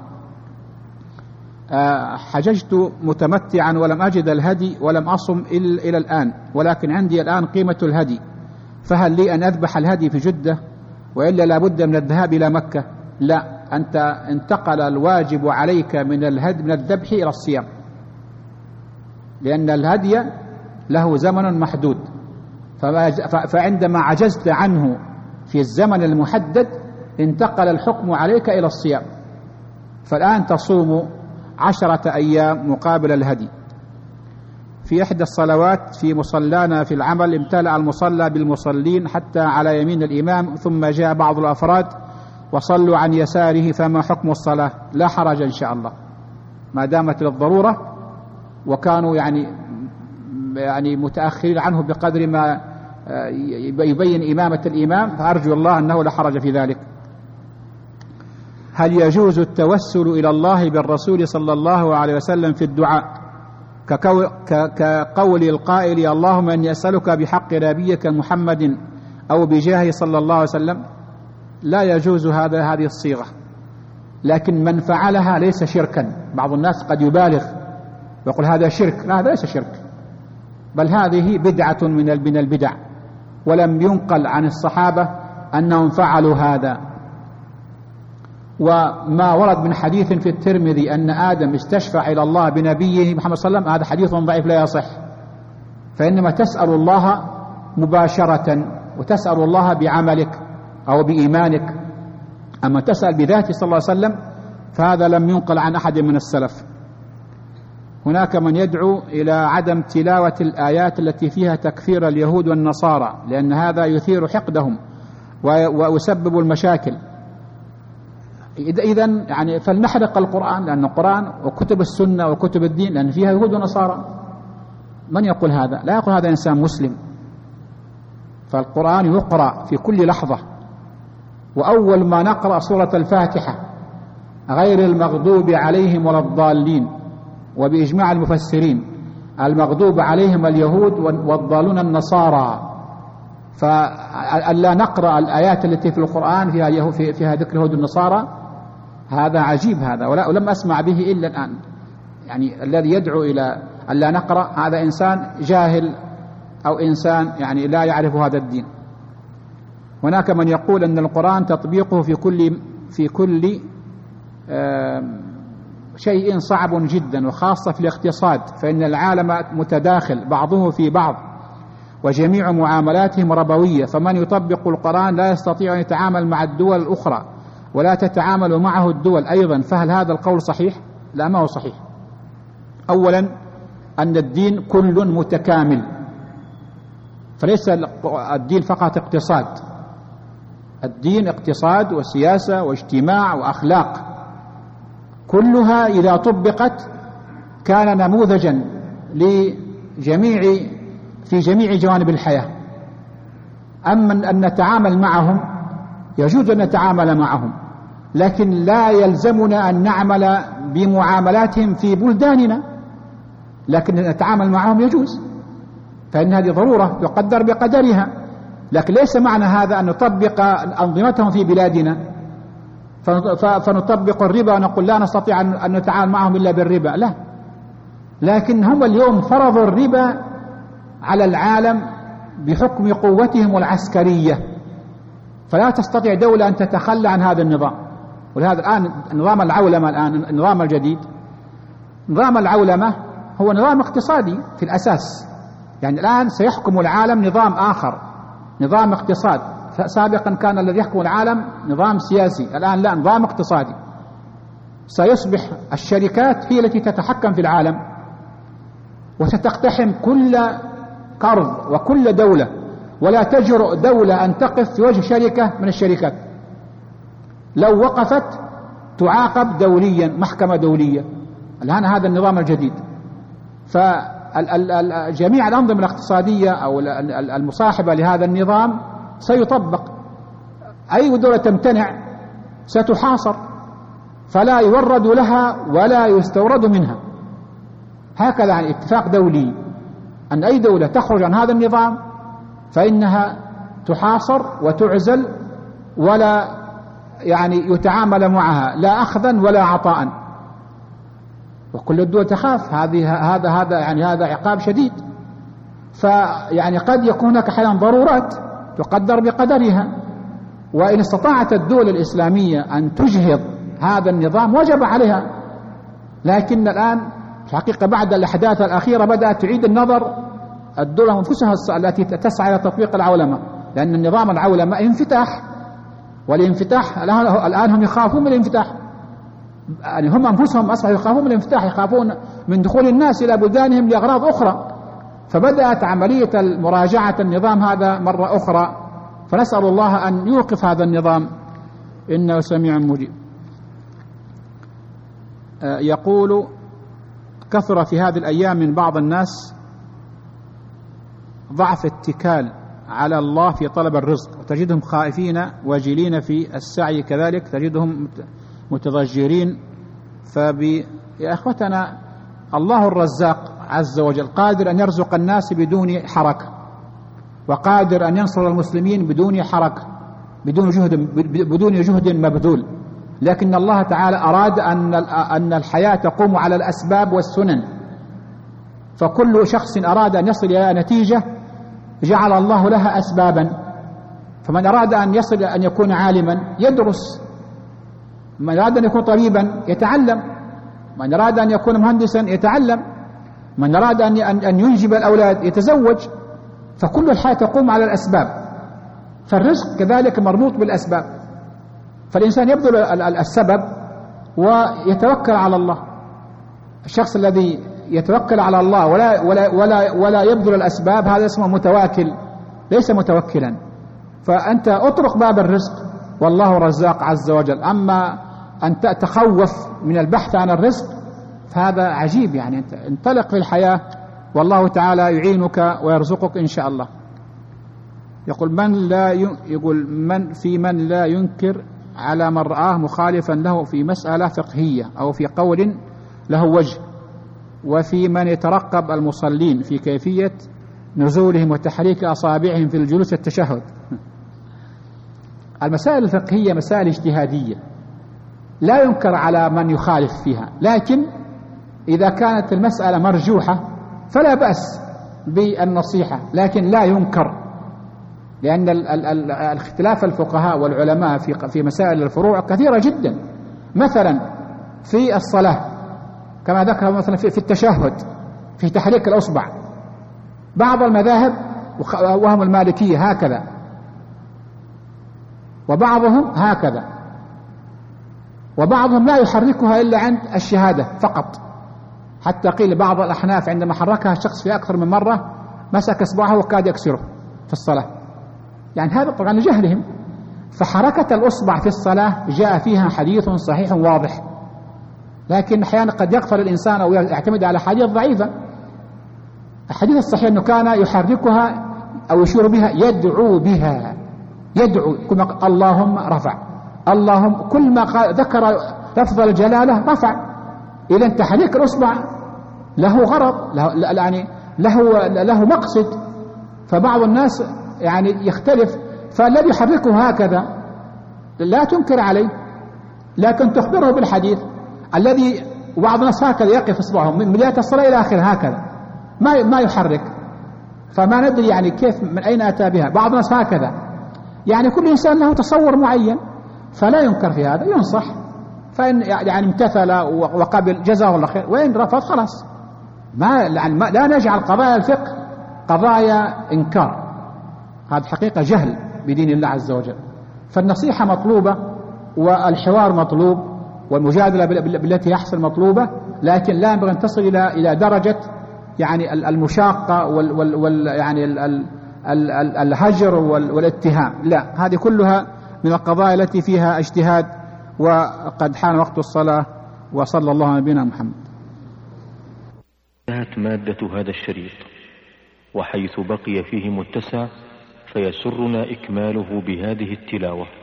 حججت متمتعا ولم أجد الهدي ولم أصم إلى الآن، ولكن عندي الآن قيمة الهدي، فهل لي أن أذبح الهدي في جدة وإلا لابد من الذهاب إلى مكة؟ لا، أنت انتقل الواجب عليك من الذبح إلى الصيام، لأن الهدي له زمن محدود، فعندما عجزت عنه في الزمن المحدد انتقل الحكم عليك إلى الصيام، فالآن تصوم 10 أيام مقابل الهدي. في إحدى الصلوات في مصلانا في العمل امتلأ المصلى بالمصلين حتى على يمين الإمام، ثم جاء بعض الأفراد وصلوا عن يساره، فما حكم الصلاة؟ لا حرج إن شاء الله ما دامت للضرورة، وكانوا يعني متأخرين عنه بقدر ما يبين إمامة الإمام، فأرجو الله أنه لا حرج في ذلك. هل يجوز التوسل إلى الله بالرسول صلى الله عليه وسلم في الدعاء كقول القائل اللهم إني أسألك بحق نبيك محمد أو بجاهه صلى الله عليه وسلم؟ لا يجوز هذه الصيغة، لكن من فعلها ليس شركا. بعض الناس قد يبالغ ويقول هذا شرك، لا، هذا ليس شرك، بل هذه بدعة من البدع، ولم ينقل عن الصحابة أنهم فعلوا هذا. وما ورد من حديث في الترمذي أن آدم استشفع إلى الله بنبيه محمد صلى الله عليه وسلم، هذا حديث ضعيف لا يصح، فإنما تسأل الله مباشرة وتسأل الله بعملك أو بإيمانك، أما تسأل بذاته صلى الله عليه وسلم فهذا لم ينقل عن أحد من السلف. هناك من يدعو إلى عدم تلاوة الآيات التي فيها تكفير اليهود والنصارى، لأن هذا يثير حقدهم ويسبب المشاكل. إذن يعني فلنحرق القرآن، لأن القرآن وكتب السنة وكتب الدين لأن فيها يهود ونصارى. من يقول هذا؟ لا يقول هذا إنسان مسلم. فالقرآن يقرأ في كل لحظة، وأول ما نقرأ سورة الفاتحة غير المغضوب عليهم ولا الضالين، وبإجماع المفسرين المغضوب عليهم اليهود والضالون النصارى، فألا نقرأ الآيات التي في القرآن فيها ذكر اليهود والنصارى هذا عجيب، هذا ولم أسمع به إلا الآن. يعني الذي يدعو إلى ألا نقرأ هذا إنسان جاهل أو إنسان يعني لا يعرف هذا الدين. هناك من يقول أن القرآن تطبيقه في كل شيء صعب جدا، وخاصة في الاقتصاد، فإن العالم متداخل بعضه في بعض وجميع معاملاتهم ربوية، فمن يطبق القرآن لا يستطيع أن يتعامل مع الدول الأخرى ولا تتعامل معه الدول أيضا، فهل هذا القول صحيح؟ لا، ما هو صحيح. أولا أن الدين كل متكامل، فليس الدين فقط اقتصاد، الدين اقتصاد وسياسة واجتماع وأخلاق، كلها إذا طبقت كان نموذجا في جميع جوانب الحياة. أما أن نتعامل معهم يجوز أن نتعامل معهم، لكن لا يلزمنا أن نعمل بمعاملاتهم في بلداننا، لكن نتعامل معهم يجوز، فإن هذه ضرورة يقدر بقدرها، لكن ليس معنى هذا أن نطبق أنظمتهم في بلادنا فنطبق الربا ونقول لا نستطيع أن نتعامل معهم إلا بالربا، لا. لكن هم اليوم فرضوا الربا على العالم بحكم قوتهم العسكرية، فلا تستطيع دولة أن تتخلى عن هذا النظام. ولهذا الآن نظام العولمة، الآن النظام الجديد، نظام العولمة هو نظام اقتصادي في الأساس، يعني الآن سيحكم العالم نظام آخر، نظام اقتصاد. سابقا كان الذي يحكم العالم نظام سياسي، الآن لا، نظام اقتصادي. سيصبح الشركات هي التي تتحكم في العالم وستقتحم كل قرض وكل دولة، ولا تجرؤ دولة أن تقف في وجه شركة من الشركات، لو وقفت تعاقب دوليا، محكمة دولية. الآن هذا النظام الجديد، فجميع الأنظمة الاقتصادية أو المصاحبة لهذا النظام سيطبق. أي دولة تمتنع ستحاصر، فلا يورد لها ولا يستورد منها. هكذا يعني اتفاق دولي أن أي دولة تخرج عن هذا النظام فإنها تحاصر وتعزل ولا يعني يتعامل معها لا أخذا ولا عطاء. وكل الدول تخاف هذا عقاب شديد. فيعني قد يكون هناك أحيانا ضرورات تقدر بقدرها، وإن استطاعت الدول الإسلامية أن تجهض هذا النظام وجب عليها. لكن الآن في الحقيقة بعد الأحداث الأخيرة بدأت تعيد النظر الدول أنفسها التي تسعى إلى تطبيق العولمة، لأن النظام العولمة انفتاح، والانفتاح الآن هم يخافون من الانفتاح، يعني هم أنفسهم أصبحوا يخافون من الانفتاح، يخافون من دخول الناس إلى بلدانهم لأغراض أخرى. فبدأت عملية مراجعة النظام هذا مرة أخرى، فنسأل الله أن يوقف هذا النظام إنه سميع مجيب. يقول: كثر في هذه الأيام من بعض الناس ضعف اتكال على الله في طلب الرزق، وتجدهم خائفين وجلين في السعي، كذلك تجدهم متضجرين. يا أخوتنا، الله الرزاق عز وجل قادر أن يرزق الناس بدون حركة، وقادر أن ينصر المسلمين بدون حركة، بدون جهد مبذول. لكن الله تعالى أراد أن الحياة تقوم على الأسباب والسنن، فكل شخص أراد أن يصل إلى نتيجة جعل الله لها أسبابا. فمن أراد أن يصل أن يكون عالما يدرس، من أراد أن يكون طبيبا يتعلم، من أراد أن يكون مهندسا يتعلم، من أراد أن ينجب الأولاد يتزوج. فكل الحياة تقوم على الأسباب، فالرزق كذلك مربوط بالأسباب. فالإنسان يبذل السبب ويتوكل على الله. الشخص الذي يتوكل على الله ولا يبذل الأسباب هذا اسمه متواكل، ليس متوكلا. فأنت أطرق باب الرزق والله رزاق عز وجل. أما أن تتخوف من البحث عن الرزق فهذا عجيب. يعني أنت انطلق في الحياة والله تعالى يعينك ويرزقك إن شاء الله. يقول: من لا ينكر على من رآه مخالفا له في مسألة فقهية أو في قول له وجه، وفي من يترقب المصلين في كيفية نزولهم وتحريك أصابعهم في الجلوس التشهد. المسائل الفقهية مسائل اجتهادية لا ينكر على من يخالف فيها، لكن إذا كانت المسألة مرجوحة فلا بأس بالنصيحة، لكن لا ينكر، لأن الاختلاف الفقهاء والعلماء في مسائل الفروع كثيرة جدا. مثلا في الصلاة كما ذكر مثلا في التشهد في تحريك الأصبع، بعض المذاهب وهم المالكية هكذا، وبعضهم هكذا، وبعضهم لا يحركها إلا عند الشهادة فقط. حتى قيل بعض الأحناف عندما حركها الشخص في أكثر من مرة مسك إصبعه وكاد يكسره في الصلاة. يعني هذا طبعا لجهلهم. فحركة الأصبع في الصلاة جاء فيها حديث صحيح واضح، لكن أحيانا قد يغفل الإنسان أو يعتمد على حديث ضعيفة. الحديث الصحيح أنه كان يحركها أو يشير بها، يدعو بها، يدعو كما اللهم رفع، اللهم كل ما ذكر لفظ الجلالة رفع. إذا تحريك الأصبع له غرض، له مقصد. فبعض الناس يعني يختلف، فالذي يحركه هكذا لا تنكر عليه، لكن تخبره بالحديث الذي بعض الناس هكذا يقف إصبعه من بداية الصلاة إلى آخرها هكذا ما يحرك، فما ندري يعني كيف من أين أتى بها. بعض الناس هكذا، يعني كل إنسان له تصور معين، فلا ينكر في هذا، ينصح. فإن يعني امتثل وقبل جزاه الله خير، وإن رفض خلاص. لا نجعل قضايا الفقه قضايا إنكار، هذا حقيقة جهل بدين الله عز وجل. فالنصيحة مطلوبة والحوار مطلوب والمجادلة بالتي يحصل مطلوبة، لكن لا ينبغي أن تصل إلى درجة يعني المشاقة يعني الهجر والاتهام. لا، هذه كلها من القضايا التي فيها اجتهاد. وقد حان وقت الصلاة، وصلى الله على نبينا محمد. انتهت مادة هذا الشريط، وحيث بقي فيه متسع فيسرنا إكماله بهذه التلاوة.